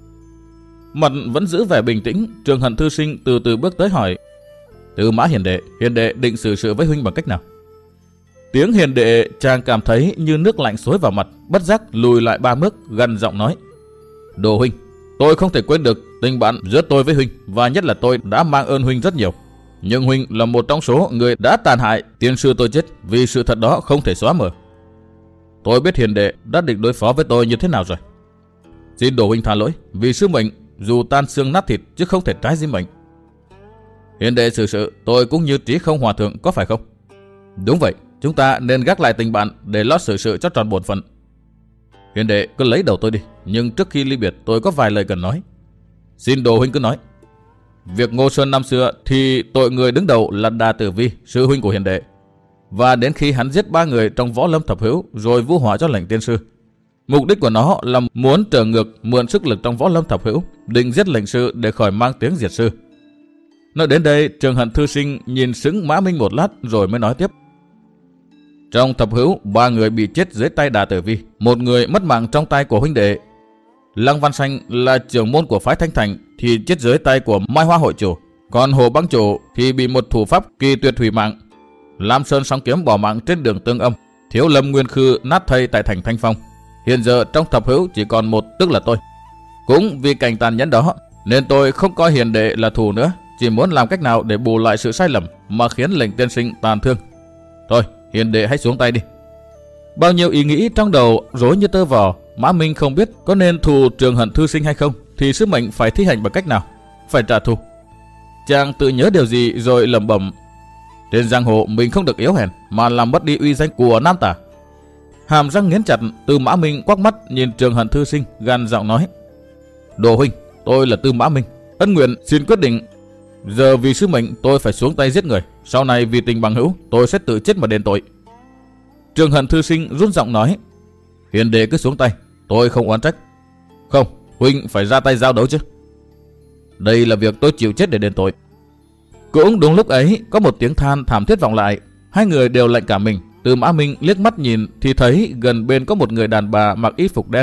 Mặt vẫn giữ vẻ bình tĩnh, Trường Hận thư sinh từ từ bước tới hỏi. Tư Mã hiền đệ định xử sự với huynh bằng cách nào? Tiếng hiền đệ chàng cảm thấy như nước lạnh xối vào mặt, bất giác lùi lại 3 bước, gằn giọng nói. Đồ huynh, tôi không thể quên được tình bạn giữa tôi với huynh, và nhất là tôi đã mang ơn huynh rất nhiều. Nhưng huynh là một trong số người đã tàn hại tiên sư tôi chết, vì sự thật đó không thể xóa mờ. Tôi biết hiền đệ đã định đối phó với tôi như thế nào rồi. Xin đồ huynh tha lỗi, vì sứ mệnh dù tan xương nát thịt chứ không thể trái di mệnh. Hiền đệ xử sự tôi cũng như Trí Không hòa thượng, có phải không? Đúng vậy, chúng ta nên gác lại tình bạn để lót xử sự cho tròn bổn phận. Hiền đệ cứ lấy đầu tôi đi, nhưng trước khi ly biệt tôi có vài lời cần nói. Xin đồ huynh cứ nói. Việc Ngô Sơn năm xưa thì tội người đứng đầu là Đà Tử Vi, sư huynh của hiền đệ. Và đến khi hắn giết 3 người trong Võ Lâm thập hữu rồi vu họa cho lệnh tiên sư. Mục đích của nó là muốn trở ngược mượn sức lực trong Võ Lâm thập hữu, định giết lệnh sư để khỏi mang tiếng diệt sư. Nói đến đây, Trường Hận thư sinh nhìn sững Mã Minh một lát rồi mới nói tiếp. Trong thập hữu, 3 người bị chết dưới tay Đà Tử Vi, 1 người mất mạng trong tay của huynh đệ. Lăng Văn Xanh là trưởng môn của phái Thanh Thành thì chết dưới tay của Mai Hoa hội chủ, còn Hồ Băng chủ thì bị một thủ pháp kỳ tuyệt hủy mạng. Lam Sơn Song Kiếm bỏ mạng trên đường Tương Âm, Thiếu Lâm Nguyên Khư nát thây tại thành Thanh Phong. Hiện giờ trong thập hữu chỉ còn 1, tức là tôi. Cũng vì cảnh tàn nhẫn đó nên tôi không coi hiền đệ là thù nữa, chỉ muốn làm cách nào để bù lại sự sai lầm mà khiến lệnh tiên sinh tàn thương. Thôi, hiền đệ hãy xuống tay đi. Bao nhiêu ý nghĩ trong đầu rối như tơ vò, Mã Minh không biết có nên thù Trường Hận thư sinh hay không, thì sứ mệnh phải thi hành bằng cách nào. Phải trả thù. Chàng tự nhớ điều gì rồi lẩm bẩm. Trên giang hồ mình không được yếu hèn mà làm mất đi uy danh của nam tả. Hàm răng nghiến chặt, Tư Mã Minh quắc mắt nhìn Trường Hận thư sinh, gằn giọng nói. Đồ huynh, tôi là Tư Mã Minh, ân nguyện xin quyết định. Giờ vì sứ mệnh tôi phải xuống tay giết người, sau này vì tình bằng hữu tôi sẽ tự chết mà đền tội. Trường Hận thư sinh run giọng nói. Hiền đệ cứ xuống tay, tôi không oán trách. Không, huynh phải ra tay giao đấu chứ. Đây là việc tôi chịu chết để đền tội. Cũng đúng lúc ấy có một tiếng than thảm thiết vọng lại. Hai người đều lạnh cả mình. Tư Mã Minh liếc mắt nhìn thì thấy gần bên có một người đàn bà mặc y phục đen,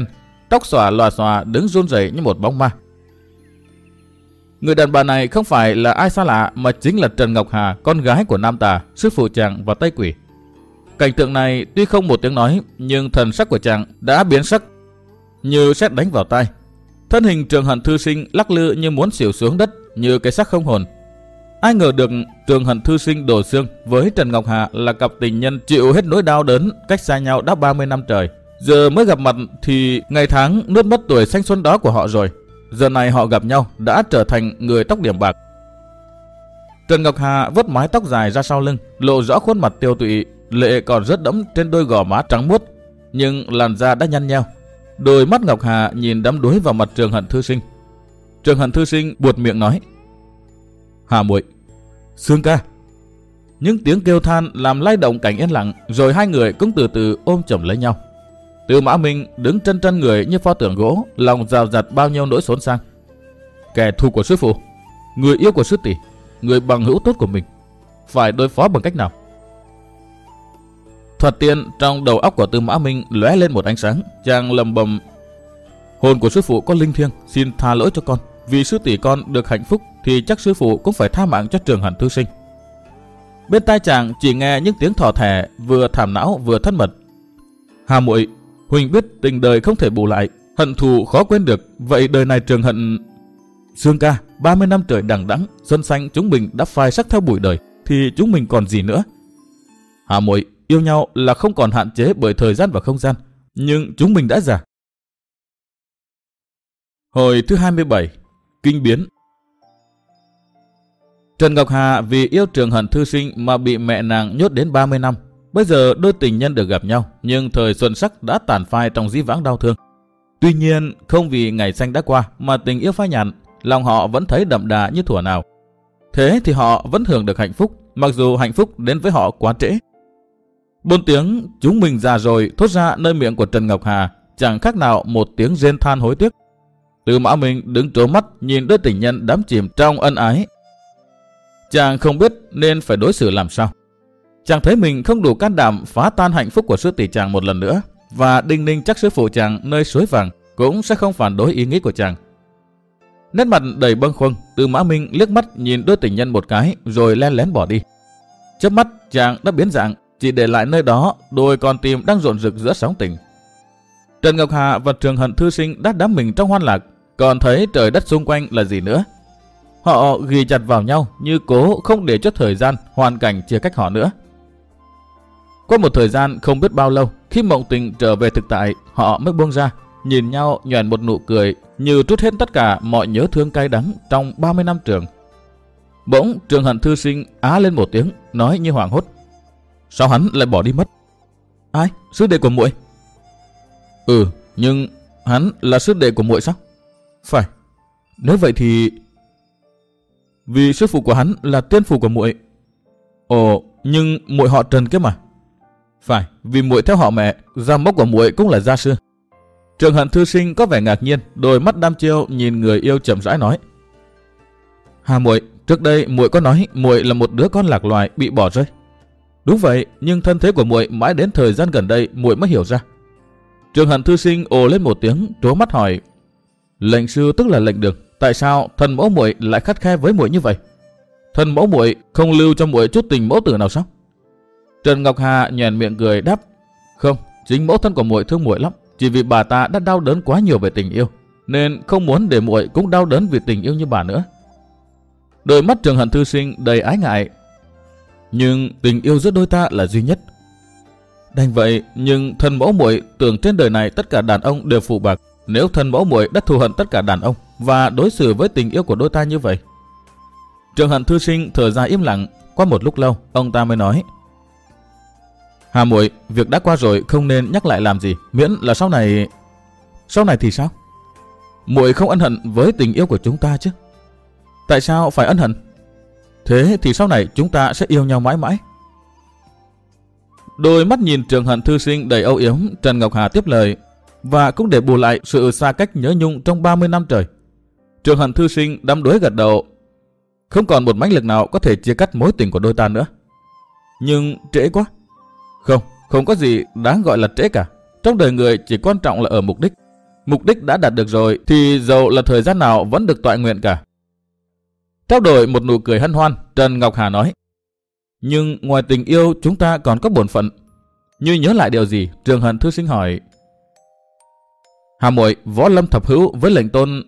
tóc xòa lòa xòa đứng run rẩy như một bóng ma. Người đàn bà này không phải là ai xa lạ mà chính là Trần Ngọc Hà, con gái của Nam Tà, sư phụ chàng và Tây Quỷ. Cảnh tượng này tuy không một tiếng nói, nhưng thần sắc của chàng đã biến sắc như sét đánh vào tai. Thân hình Trường Hận Thư Sinh lắc lư như muốn xỉu xuống đất như cái xác không hồn. Ai ngờ được Trường Hận Thư Sinh Đồ Xương với Trần Ngọc Hà là cặp tình nhân chịu hết nỗi đau đớn cách xa nhau đã 30 năm trời. Giờ mới gặp mặt thì ngày tháng nuốt mất tuổi thanh xuân đó của họ rồi. Giờ này họ gặp nhau đã trở thành người tóc điểm bạc. Trần Ngọc Hà vớt mái tóc dài ra sau lưng, lộ rõ khuôn mặt tiêu tụy, lệ còn rớt đẫm trên đôi gò má trắng muốt, nhưng làn da đã nhăn nheo. Đôi mắt Ngọc Hà nhìn đắm đuối vào mặt Trường Hận Thư Sinh. Trường Hận Thư Sinh buột miệng nói: "Hà muội, Xương ca." Những tiếng kêu than làm lay động cảnh yên lặng, rồi hai người cũng từ từ ôm chầm lấy nhau. Tư Mã Minh đứng chân chân người như pho tượng gỗ, lòng dào dạt bao nhiêu nỗi xốn sang. Kẻ thù của sư phụ, người yêu của sư tỷ, người bằng hữu tốt của mình, phải đối phó bằng cách nào? Thoạt tiên trong đầu óc của Tư Mã Minh lóe lên một ánh sáng, chàng lầm bầm: "Hồn của sư phụ có linh thiêng, xin tha lỗi cho con. Vì sư tỷ con được hạnh phúc thì chắc sư phụ cũng phải tha mạng cho Trường Hận Thư Sinh." Bên tai chàng chỉ nghe những tiếng thỏ thẻ vừa thảm não vừa thân mật. "Hà muội, huỳnh biết tình đời không thể bù lại, hận thù khó quên được, vậy đời này Trường Hận..." "Xương ca, 30 năm trời đằng đẵng, xuân xanh chúng mình đã phai sắc theo bụi đời, thì chúng mình còn gì nữa? Hà muội, yêu nhau là không còn hạn chế bởi thời gian và không gian, nhưng chúng mình đã già." Hồi thứ 27, kinh biến. Trần Ngọc Hà vì yêu Trường Hận Thư Sinh mà bị mẹ nàng nhốt đến 30 năm. Bây giờ đôi tình nhân được gặp nhau, nhưng thời xuân sắc đã tàn phai trong dĩ vãng đau thương. Tuy nhiên, không vì ngày xanh đã qua mà tình yêu phai nhạt, lòng họ vẫn thấy đậm đà như thuở nào. Thế thì họ vẫn hưởng được hạnh phúc, mặc dù hạnh phúc đến với họ quá trễ. 4 tiếng "chúng mình già rồi" thốt ra nơi miệng của Trần Ngọc Hà, chẳng khác nào một tiếng rên than hối tiếc. Tư Mã Minh đứng trố mắt nhìn đôi tình nhân đắm chìm trong ân ái. Chàng không biết nên phải đối xử làm sao. Chàng thấy mình không đủ can đảm phá tan hạnh phúc của sư tỷ chàng một lần nữa, và đinh ninh chắc sư phụ chàng nơi suối vàng cũng sẽ không phản đối ý nghĩ của chàng. Nét mặt đầy bâng khuâng, Tư Mã Minh liếc mắt nhìn đôi tình nhân một cái rồi len lén bỏ đi. Chớp mắt chàng đã biến dạng, chỉ để lại nơi đó đôi con tim đang rộn rực giữa sóng tình. Trần Ngọc Hà và Trường Hận Thư Sinh đã đắm mình trong hoan lạc, còn thấy trời đất xung quanh là gì nữa. Họ ghì chặt vào nhau như cố không để cho thời gian, hoàn cảnh chia cách họ nữa. Qua một thời gian không biết bao lâu, khi mộng tình trở về thực tại, họ mới buông ra, nhìn nhau nhoẻn một nụ cười như trút hết tất cả mọi nhớ thương cay đắng trong 30 năm trường. Bỗng Trường Hận Thư Sinh á lên một tiếng, nói như hoảng hốt: "Sao hắn lại bỏ đi mất?" "Ai? Sư đệ của muội?" "Ừ, nhưng hắn là sư đệ của muội sao?" "Phải. Nếu vậy thì..." "Vì sư phụ của hắn là tiên phụ của muội." "Ồ, nhưng muội họ Trần kia mà." "Phải, vì muội theo họ mẹ, gia mốc của muội cũng là gia sư." Trường Hận Thư Sinh có vẻ ngạc nhiên, đôi mắt đăm chiêu nhìn người yêu chậm rãi nói: "Hà muội, trước đây muội có nói muội là một đứa con lạc loài bị bỏ rơi." "Đúng vậy, nhưng thân thế của muội mãi đến thời gian gần đây muội mới hiểu ra." Trường Hận Thư Sinh ồ lên một tiếng, trố mắt hỏi: "Lệnh sư tức là lệnh đường, tại sao thần mẫu muội lại khắt khe với muội như vậy? Thần mẫu muội không lưu cho muội chút tình mẫu tử nào sao?" Trần Ngọc Hà nhoẻn miệng cười đáp: "Không, chính mẫu thân của muội thương muội lắm, chỉ vì bà ta đã đau đớn quá nhiều về tình yêu, nên không muốn để muội cũng đau đớn vì tình yêu như bà nữa." Đôi mắt Trường Hận Thư Sinh đầy ái ngại: "Nhưng tình yêu giữa đôi ta là duy nhất." "Đành vậy, nhưng thần mẫu muội tưởng trên đời này tất cả đàn ông đều phụ bạc. Nếu thần mẫu muội đã thù hận tất cả đàn ông và đối xử với tình yêu của đôi ta như vậy..." Trường Hận Thư Sinh thở dài im lặng. Qua một lúc lâu, ông ta mới nói: "Hà muội, việc đã qua rồi không nên nhắc lại làm gì, miễn là sau này..." "Sau này thì sao? Muội không ân hận với tình yêu của chúng ta chứ?" "Tại sao phải ân hận?" "Thế thì sau này chúng ta sẽ yêu nhau mãi mãi." Đôi mắt nhìn Trường Hận Thư Sinh đầy âu yếm, Trần Ngọc Hà tiếp lời: "Và cũng để bù lại sự xa cách nhớ nhung trong 30 năm trời." Trường Hận Thư Sinh đắm đuối gật đầu: "Không còn một mãnh lực nào có thể chia cắt mối tình của đôi ta nữa." "Nhưng trễ quá." "Không, không có gì đáng gọi là trễ cả. Trong đời người chỉ quan trọng là ở mục đích. Mục đích đã đạt được rồi thì dầu là thời gian nào vẫn được toại nguyện cả. Trao đổi một nụ cười hân hoan, Trần Ngọc Hà nói: nhưng ngoài tình yêu chúng ta còn có bổn phận. Như nhớ lại điều gì, Trường Hận thư sinh hỏi: Hà muội, Võ Lâm thập hữu với lệnh tôn...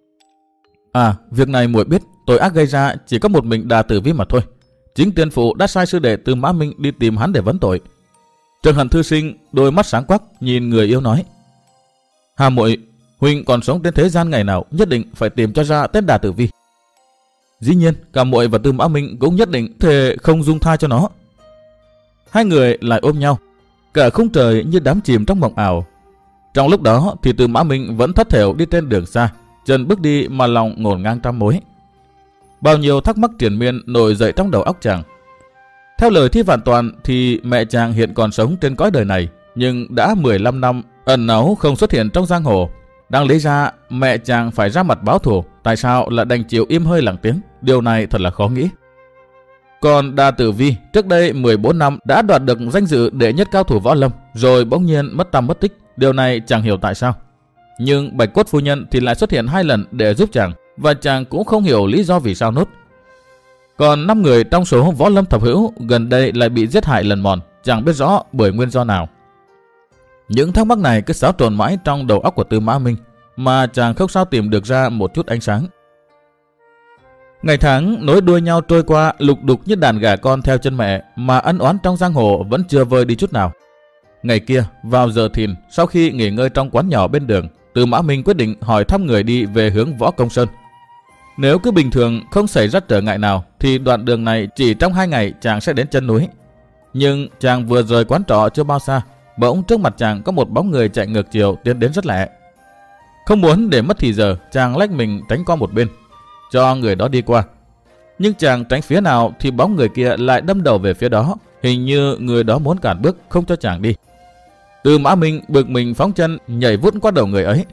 việc này muội biết, tội ác gây ra chỉ có một mình Đà Tử Vi mà thôi. Chính tiên phụ đã sai sư đệ Tư Mã Minh đi tìm hắn để vấn tội. Trường Hận thư sinh đôi mắt sáng quắc nhìn người yêu nói: Hà muội, huynh còn sống trên thế gian ngày nào nhất định phải tìm cho ra tên Đà Tử Vi. Dĩ nhiên, cả muội và Tư Mã Minh cũng nhất định thề không dung tha cho nó. Hai người lại ôm nhau, cả khung trời như đắm chìm trong mộng ảo. Trong lúc đó thì Tư Mã Minh vẫn thất thểu đi trên đường xa, chân bước đi mà lòng ngổn ngang trăm mối. Bao nhiêu thắc mắc triền miên nổi dậy trong đầu óc chàng. Theo lời Thi Vạn Toàn thì mẹ chàng hiện còn sống trên cõi đời này, nhưng đã 15 năm ẩn náu không xuất hiện trong giang hồ. Đang lý ra mẹ chàng phải ra mặt báo thù, tại sao lại đành chịu im hơi lặng tiếng? Điều này thật là khó nghĩ. Còn Đà Tử Vi trước đây 14 năm đã đoạt được danh dự đệ nhất cao thủ võ lâm, rồi bỗng nhiên mất tăm mất tích. Điều này chẳng hiểu tại sao. Nhưng Bạch Cốt phu nhân thì lại xuất hiện 2 lần để giúp chàng, và chàng cũng không hiểu lý do vì sao nốt. Còn 5 người trong số võ lâm thập hữu gần đây lại bị giết hại lần mòn, chẳng biết rõ bởi nguyên do nào. Những thắc mắc này cứ xáo trộn mãi trong đầu óc của Tư Mã Minh, mà chàng không sao tìm được ra một chút ánh sáng. Ngày tháng nối đuôi nhau trôi qua lục đục như đàn gà con theo chân mẹ, mà ân oán trong giang hồ vẫn chưa vơi đi chút nào. Ngày kia, vào giờ thìn, sau khi nghỉ ngơi trong quán nhỏ bên đường, Tư Mã Minh quyết định hỏi thăm người đi về hướng Võ Công Sơn. Nếu cứ bình thường không xảy ra trở ngại nào thì đoạn đường này chỉ trong 2 ngày chàng sẽ đến chân núi. Nhưng chàng vừa rời quán trọ chưa bao xa, bỗng trước mặt chàng có một bóng người chạy ngược chiều tiến đến rất lẹ. Không muốn để mất thì giờ, chàng lách mình tránh qua một bên, cho người đó đi qua. Nhưng chàng tránh phía nào thì bóng người kia lại đâm đầu về phía đó, hình như người đó muốn cản bước không cho chàng đi. Tư Mã Minh bực mình phóng chân nhảy vút qua đầu người ấy.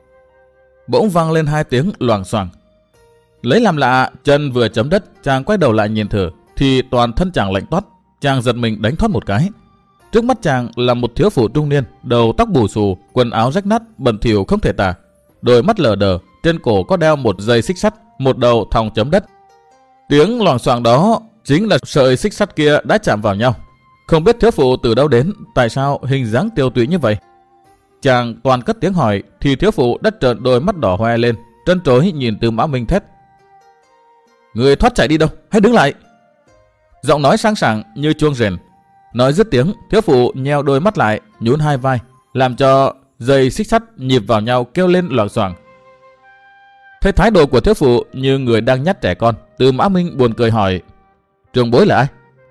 Bỗng vang lên 2 tiếng loảng xoảng. Lấy làm lạ, chân vừa chấm đất, chàng quay đầu lại nhìn thử thì toàn thân chàng lạnh toát. Chàng giật mình đánh thoát một cái. Trước mắt chàng là một thiếu phụ trung niên, đầu tóc bù xù, quần áo rách nát, bẩn thỉu không thể tả, đôi mắt lờ đờ, trên cổ có đeo một dây xích sắt, một đầu thòng chấm đất. Tiếng loảng xoảng đó chính là sợi xích sắt kia đã chạm vào nhau. Không biết thiếu phụ từ đâu đến, tại sao hình dáng tiêu tụy như vậy. Chàng toàn cất tiếng hỏi thì thiếu phụ đã trợn đôi mắt đỏ hoe lên, trân trối nhìn Tư Mã Minh thét: Người thoát chạy đi đâu, hãy đứng lại. Giọng nói sang sảng như chuông rền. Nói dứt tiếng, thiếu phụ nheo đôi mắt lại, nhún 2 vai, làm cho dây xích sắt nhịp vào nhau kêu lên loảng xoảng. Thấy thái độ của thiếu phụ như người đang nhát trẻ con, Tư Mã Minh buồn cười hỏi: Trường bối là ai?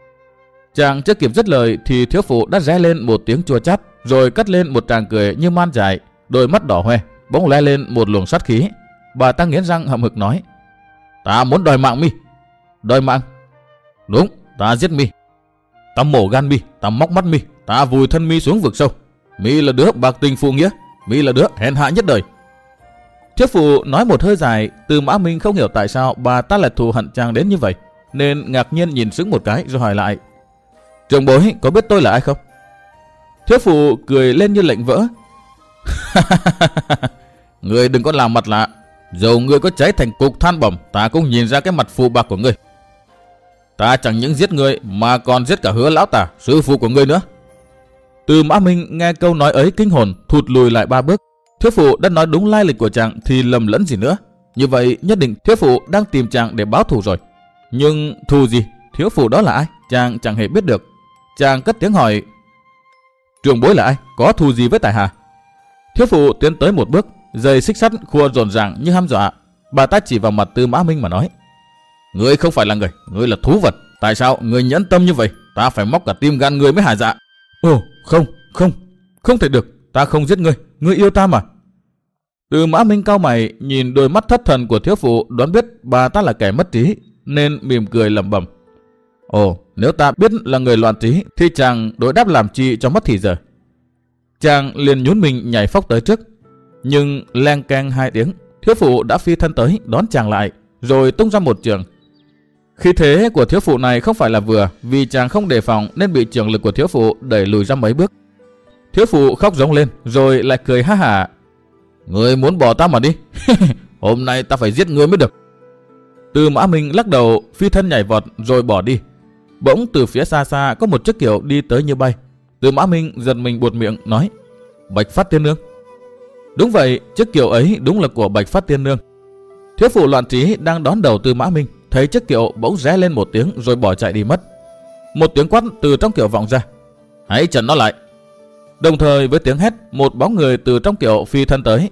Chàng chưa kịp dứt lời thì thiếu phụ đã ré lên một tiếng chua chát, rồi cất lên một tràng cười như man dại, đôi mắt đỏ hoe, bỗng lóe lên một luồng sát khí. Bà ta nghiến răng hậm hực nói: Ta muốn đòi mạng mi. Đòi mạng? Đúng, ta giết mi. Ta mổ gan mi, ta móc mắt mi, ta vùi thân mi xuống vực sâu. Mi là đứa bạc tình phụ nghĩa, mi là đứa hèn hạ nhất đời. Thiếu phụ nói một hơi dài. Tư Mã Minh không hiểu tại sao bà ta lại thù hận chàng đến như vậy, nên ngạc nhiên nhìn sững một cái rồi hỏi lại: Trường bối có biết tôi là ai không? Thiếu phụ cười lên như lệnh vỡ. Người đừng có làm mặt lạ. Dầu ngươi có cháy thành cục than bỏng, ta cũng nhìn ra cái mặt phụ bạc của ngươi. Ta chẳng những giết ngươi mà còn giết cả Hứa lão tả, sư phụ của ngươi nữa. Tư Mã Minh nghe câu nói ấy kinh hồn, thụt lùi lại 3 bước. Thiếu phụ đã nói đúng lai lịch của chàng thì lầm lẫn gì nữa. Như vậy nhất định thiếu phụ đang tìm chàng để báo thù rồi. Nhưng thù gì? Thiếu phụ đó là ai? Chàng chẳng hề biết được. Chàng cất tiếng hỏi: Trường bối là ai? Có thù gì với tại hạ? Thiếu phụ tiến tới một bước, dây xích sắt khua rồn ràng như hăm dọa. Bà ta chỉ vào mặt Tư Mã Minh mà nói: Ngươi không phải là người, ngươi là thú vật. Tại sao ngươi nhẫn tâm như vậy? Ta phải móc cả tim gan ngươi mới hả dạ. Ồ, không thể được. Ta không giết ngươi, ngươi yêu ta mà. Tư Mã Minh cau mày nhìn đôi mắt thất thần của thiếu phụ, đoán biết bà ta là kẻ mất trí, nên mỉm cười lẩm bẩm: Ồ, nếu ta biết là người loạn trí thì chàng đối đáp làm chi cho mất thì giờ. Chàng liền nhún mình nhảy phóc tới trước. Nhưng leng keng 2 tiếng, thiếu phụ đã phi thân tới đón chàng lại, rồi tung ra một chưởng. Khí thế của thiếu phụ này không phải là vừa, vì chàng không đề phòng nên bị chưởng lực của thiếu phụ đẩy lùi ra mấy bước. Thiếu phụ khóc rống lên rồi lại cười ha hả: Ngươi muốn bỏ ta mà đi. Hôm nay ta phải giết ngươi mới được. Tư Mã Minh lắc đầu, phi thân nhảy vọt rồi bỏ đi. Bỗng từ phía xa xa có một chiếc kiệu đi tới như bay. Tư Mã Minh giật mình buột miệng nói: Bạch Phát Tiên Nương. Đúng vậy, chiếc kiệu ấy đúng là của Bạch Phát Tiên Nương. Thiếu phụ Loạn Trí đang đón đầu Tư Mã Minh, thấy chiếc kiệu bỗng ré lên một tiếng rồi bỏ chạy đi mất. Một tiếng quát từ trong kiệu vọng ra: Hãy chặn nó lại. Đồng thời với tiếng hét, một bóng người từ trong kiệu phi thân tới.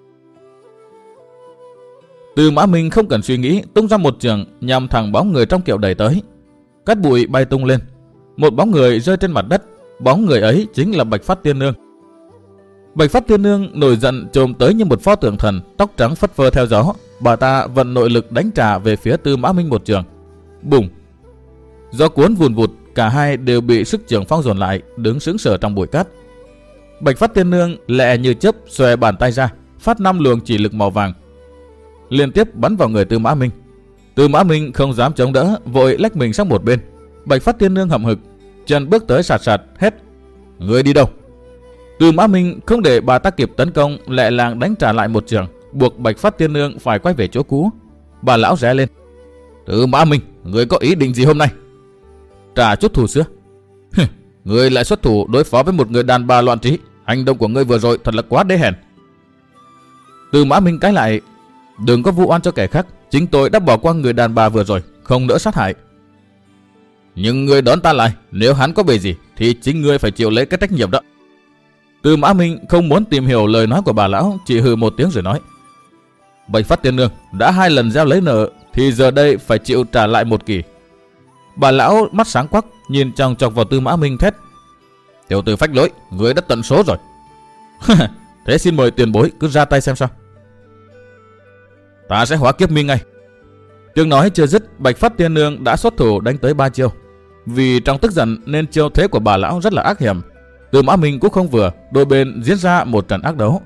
Tư Mã Minh không cần suy nghĩ, tung ra một chưởng nhằm thẳng bóng người trong kiệu đẩy tới. Cát bụi bay tung lên, một bóng người rơi trên mặt đất. Bóng người ấy chính là Bạch Phát Tiên Nương. Bạch Phát Tiên Nương nổi giận chồm tới như một pho tượng thần, tóc trắng phất phơ theo gió. Bà ta vận nội lực đánh trả về phía Tư Mã Minh một chưởng. Bùng! Gió cuốn vùn vụt, cả hai đều bị sức chưởng phong dồn lại, đứng sững sờ trong bụi cát. Bạch Phát Tiên Nương lẹ như chớp xòe bàn tay ra, phát 5 luồng chỉ lực màu vàng, liên tiếp bắn vào người Tư Mã Minh. Tư Mã Minh không dám chống đỡ, vội lách mình sang một bên. Bạch Phát Tiên Nương hậm hực, chân bước tới sạt sạt hét: Ngươi đi đâu? Tư Mã Minh không để bà ta kịp tấn công, lẹ làng đánh trả lại một chưởng, buộc Bạch Phát Tiên Nương phải quay về chỗ cũ. Bà lão ré lên: Tư Mã Minh, ngươi có ý định gì hôm nay? Trả chút thù xưa. Ngươi lại xuất thủ đối phó với một người đàn bà Loạn Trí. Hành động của ngươi vừa rồi thật là quá đê hèn. Tư Mã Minh cãi lại: Đừng có vu oan cho kẻ khác, chính tôi đã bỏ qua người đàn bà vừa rồi, không nỡ sát hại. Nhưng ngươi đón ta lại, nếu hắn có bề gì thì chính ngươi phải chịu lấy cái trách nhiệm đó. Tư Mã Minh không muốn tìm hiểu lời nói của bà lão, chỉ hừ một tiếng rồi nói: Bạch Phát Tiên Nương đã 2 lần gieo lấy nợ, thì giờ đây phải chịu trả lại một kỳ. Bà lão mắt sáng quắc, nhìn chòng chọc vào Tư Mã Minh thét: Tiểu tử phách lối, ngươi đã tận số rồi. Thế xin mời tiền bối cứ ra tay xem sao. Ta sẽ hóa kiếp mi ngay. Tiếng nói chưa dứt, Bạch Phát Tiên Nương đã xuất thủ đánh tới 3 chiêu. Vì trong tức giận nên chiêu thế của bà lão rất là ác hiểm. Tư Mã Minh cũng không vừa, đôi bên diễn ra một trận ác đấu.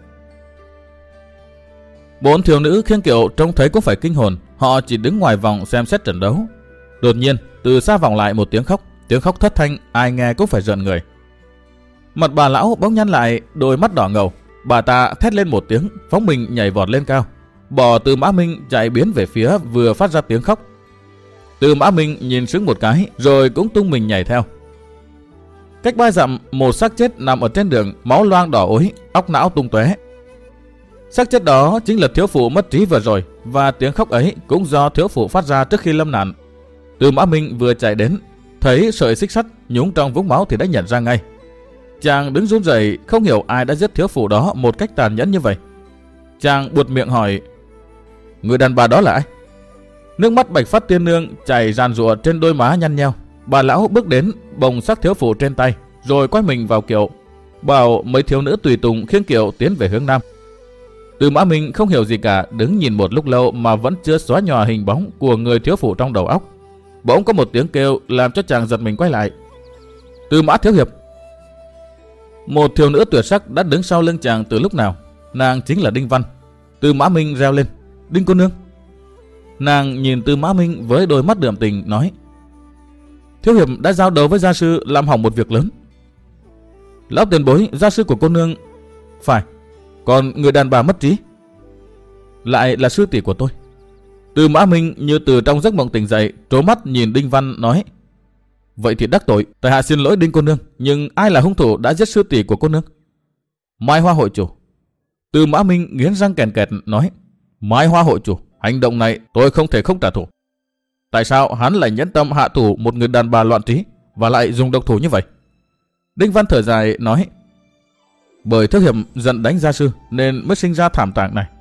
4 thiếu nữ khiêng kiệu trông thấy cũng phải kinh hồn, họ chỉ đứng ngoài vòng xem xét trận đấu. Đột nhiên, từ xa vọng lại một tiếng khóc thất thanh, ai nghe cũng phải rợn người. Mặt bà lão bỗng nhăn lại, đôi mắt đỏ ngầu, bà ta thét lên một tiếng, phóng mình nhảy vọt lên cao, bỏ Tư Mã Minh chạy biến về phía vừa phát ra tiếng khóc. Tư Mã Minh nhìn sững một cái, rồi cũng tung mình nhảy theo. Cách 3 dặm, một xác chết nằm ở trên đường, máu loang đỏ ối, óc não tung tóe. Xác chết đó chính là thiếu phụ mất trí vừa rồi, và tiếng khóc ấy cũng do thiếu phụ phát ra trước khi lâm nạn. Tư Mã Minh vừa chạy đến, thấy sợi xích sắt nhúng trong vũng máu thì đã nhận ra ngay. Chàng đứng run rẩy, không hiểu ai đã giết thiếu phụ đó một cách tàn nhẫn như vậy. Chàng buột miệng hỏi: Người đàn bà đó là ai? Nước mắt Bạch Phát Tiên Nương chảy ràn rụa trên đôi má nhăn nheo. Bà lão bước đến, bồng xác thiếu phụ trên tay, rồi quay mình vào kiệu, bảo mấy thiếu nữ tùy tùng khiêng kiệu tiến về hướng nam. Tư Mã Minh không hiểu gì cả, đứng nhìn một lúc lâu mà vẫn chưa xóa nhòa hình bóng của người thiếu phụ trong đầu óc. Bỗng có một tiếng kêu làm cho chàng giật mình quay lại. Tư Mã thiếu hiệp! Một thiếu nữ tuyệt sắc đã đứng sau lưng chàng từ lúc nào. Nàng chính là Đinh Văn. Tư Mã Minh reo lên: Đinh cô nương! Nàng nhìn Tư Mã Minh với đôi mắt đượm tình nói: Thiếu hiệp đã giao đấu với gia sư, làm hỏng một việc lớn. Lão tiền bối, gia sư của cô nương... Phải, còn người đàn bà mất trí lại là sư tỷ của tôi. Tư Mã Minh như từ trong giấc mộng tỉnh dậy, trố mắt nhìn Đinh Văn nói: Vậy thì đắc tội, tại hạ xin lỗi Đinh cô nương, nhưng ai là hung thủ đã giết sư tỷ của cô nương? Mai Hoa hội chủ. Tư Mã Minh nghiến răng kèn kẹt nói: Mai Hoa hội chủ, hành động này tôi không thể không trả thù. Tại sao hắn lại nhẫn tâm hạ thủ một người đàn bà Loạn Trí và lại dùng độc thủ như vậy? Đinh Văn thở dài nói: Bởi thiếu hiệp giận đánh gia sư nên mới sinh ra thảm trạng này.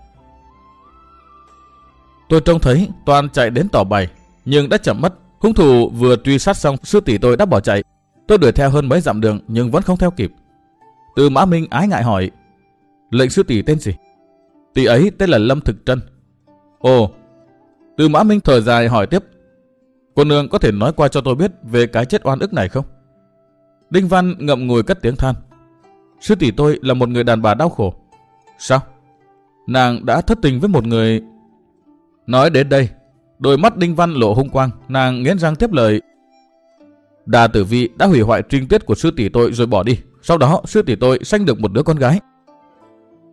Tôi trông thấy toàn chạy đến tỏ bày, nhưng đã chậm mất. Hung thủ vừa truy sát xong, sư tỷ tôi đã bỏ chạy. Tôi đuổi theo hơn mấy dặm đường nhưng vẫn không theo kịp. Tư Mã Minh ái ngại hỏi: Lệnh sư tỷ tên gì? Tỷ ấy tên là Lâm Thực Trân. Ồ. Tư Mã Minh thở dài hỏi tiếp: Cô nương có thể nói qua cho tôi biết về cái chết oan ức này không? Đinh Văn ngậm ngùi cất tiếng than: Sư tỷ tôi là một người đàn bà đau khổ. Sao? Nàng đã thất tình với một người... Nói đến đây, đôi mắt Đinh Văn lộ hung quang, nàng nghiến răng tiếp lời: Đà Tử Vi đã hủy hoại trinh tiết của sư tỷ tôi rồi bỏ đi. Sau đó sư tỷ tôi sanh được một đứa con gái.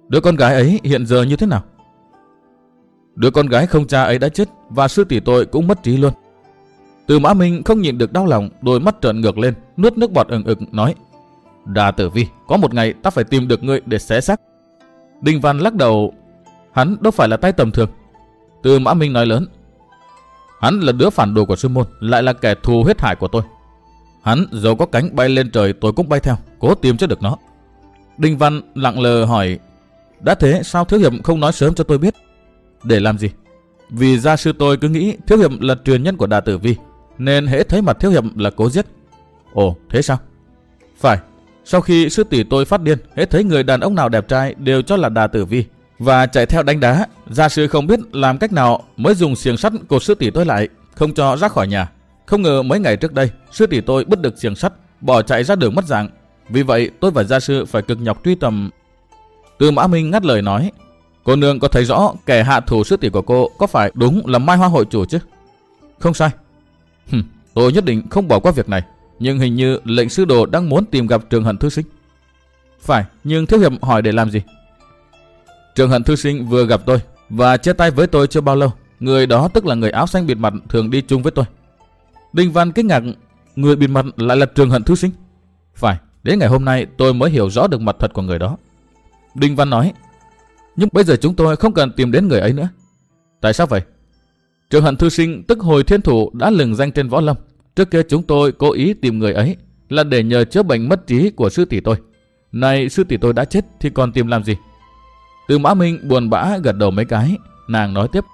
Đứa con gái ấy hiện giờ như thế nào? Đứa con gái không cha ấy đã chết và sư tỷ tôi cũng mất trí luôn. Từ Mã Minh không nhịn được đau lòng, đôi mắt trợn ngược lên, nuốt nước bọt ừng ực nói: Đà Tử Vi, có một ngày ta phải tìm được ngươi để xé xác. Đinh Văn lắc đầu: Hắn đâu phải là tay tầm thường. Từ Mã Minh nói lớn: Hắn là đứa phản đồ của sư môn, lại là kẻ thù huyết hải của tôi. Hắn dẫu có cánh bay lên trời tôi cũng bay theo, cố tìm cho được nó. Đinh Văn lặng lờ hỏi: Đã thế sao Thiếu Hiệp không nói sớm cho tôi biết? Để làm gì? Vì gia sư tôi cứ nghĩ Thiếu Hiệp là truyền nhân của Đà Tử Vi, nên hễ thấy mặt Thiếu Hiệp là cố giết. Ồ, thế sao? Phải, sau khi sư tỷ tôi phát điên, hễ thấy người đàn ông nào đẹp trai đều cho là Đà Tử Vi và chạy theo đánh đá. Gia sư không biết làm cách nào mới dùng xiềng sắt cột sư tỷ tôi lại, không cho ra khỏi nhà. Không ngờ mấy ngày trước đây, sư tỷ tôi bứt được xiềng sắt, bỏ chạy ra đường mất dạng. Vì vậy tôi và gia sư phải cực nhọc truy tầm. Từ Mã Minh ngắt lời nói: Cô nương có thấy rõ kẻ hạ thủ sư tỷ của cô có phải đúng là Mai Hoa hội chủ chứ? Không sai. Tôi nhất định không bỏ qua việc này. Nhưng hình như lệnh sư đồ đang muốn tìm gặp Trường Hận thư sinh. Phải, nhưng Thiếu Hiệp hỏi để làm gì? Trường Hận thư sinh vừa gặp tôi và chia tay với tôi chưa bao lâu. Người đó tức là người áo xanh bịt mặt thường đi chung với tôi. Đinh Văn kinh ngạc: Người bịt mặt lại là Trường Hận thư sinh? Phải, đến ngày hôm nay tôi mới hiểu rõ được mặt thật của người đó. Đinh Văn nói: Nhưng bây giờ chúng tôi không cần tìm đến người ấy nữa. Tại sao vậy? Trường Hận thư sinh tức Hồi Thiên Thủ đã lừng danh trên võ lâm. Trước kia chúng tôi cố ý tìm người ấy là để nhờ chữa bệnh mất trí của sư tỷ tôi. Này sư tỷ tôi đã chết thì còn tìm làm gì? Từ Mã Minh buồn bã gật đầu mấy cái. Nàng nói tiếp: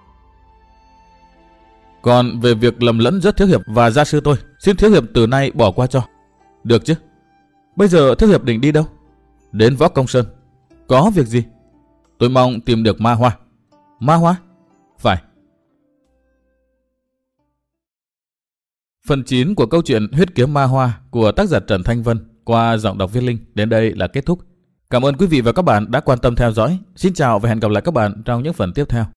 Còn về việc lầm lẫn giữa Thiếu Hiệp và gia sư tôi, xin Thiếu Hiệp từ nay bỏ qua cho. Được chứ? Bây giờ Thiếu Hiệp định đi đâu? Đến Võ Công Sơn. Có việc gì? Tôi mong tìm được Ma Hoa. Ma Hoa? Phải. Phần 9 của câu chuyện Huyết Kiếm Ma Hoa của tác giả Trần Thanh Vân qua giọng đọc Viết Linh đến đây là kết thúc. Cảm ơn quý vị và các bạn đã quan tâm theo dõi. Xin chào và hẹn gặp lại các bạn trong những phần tiếp theo.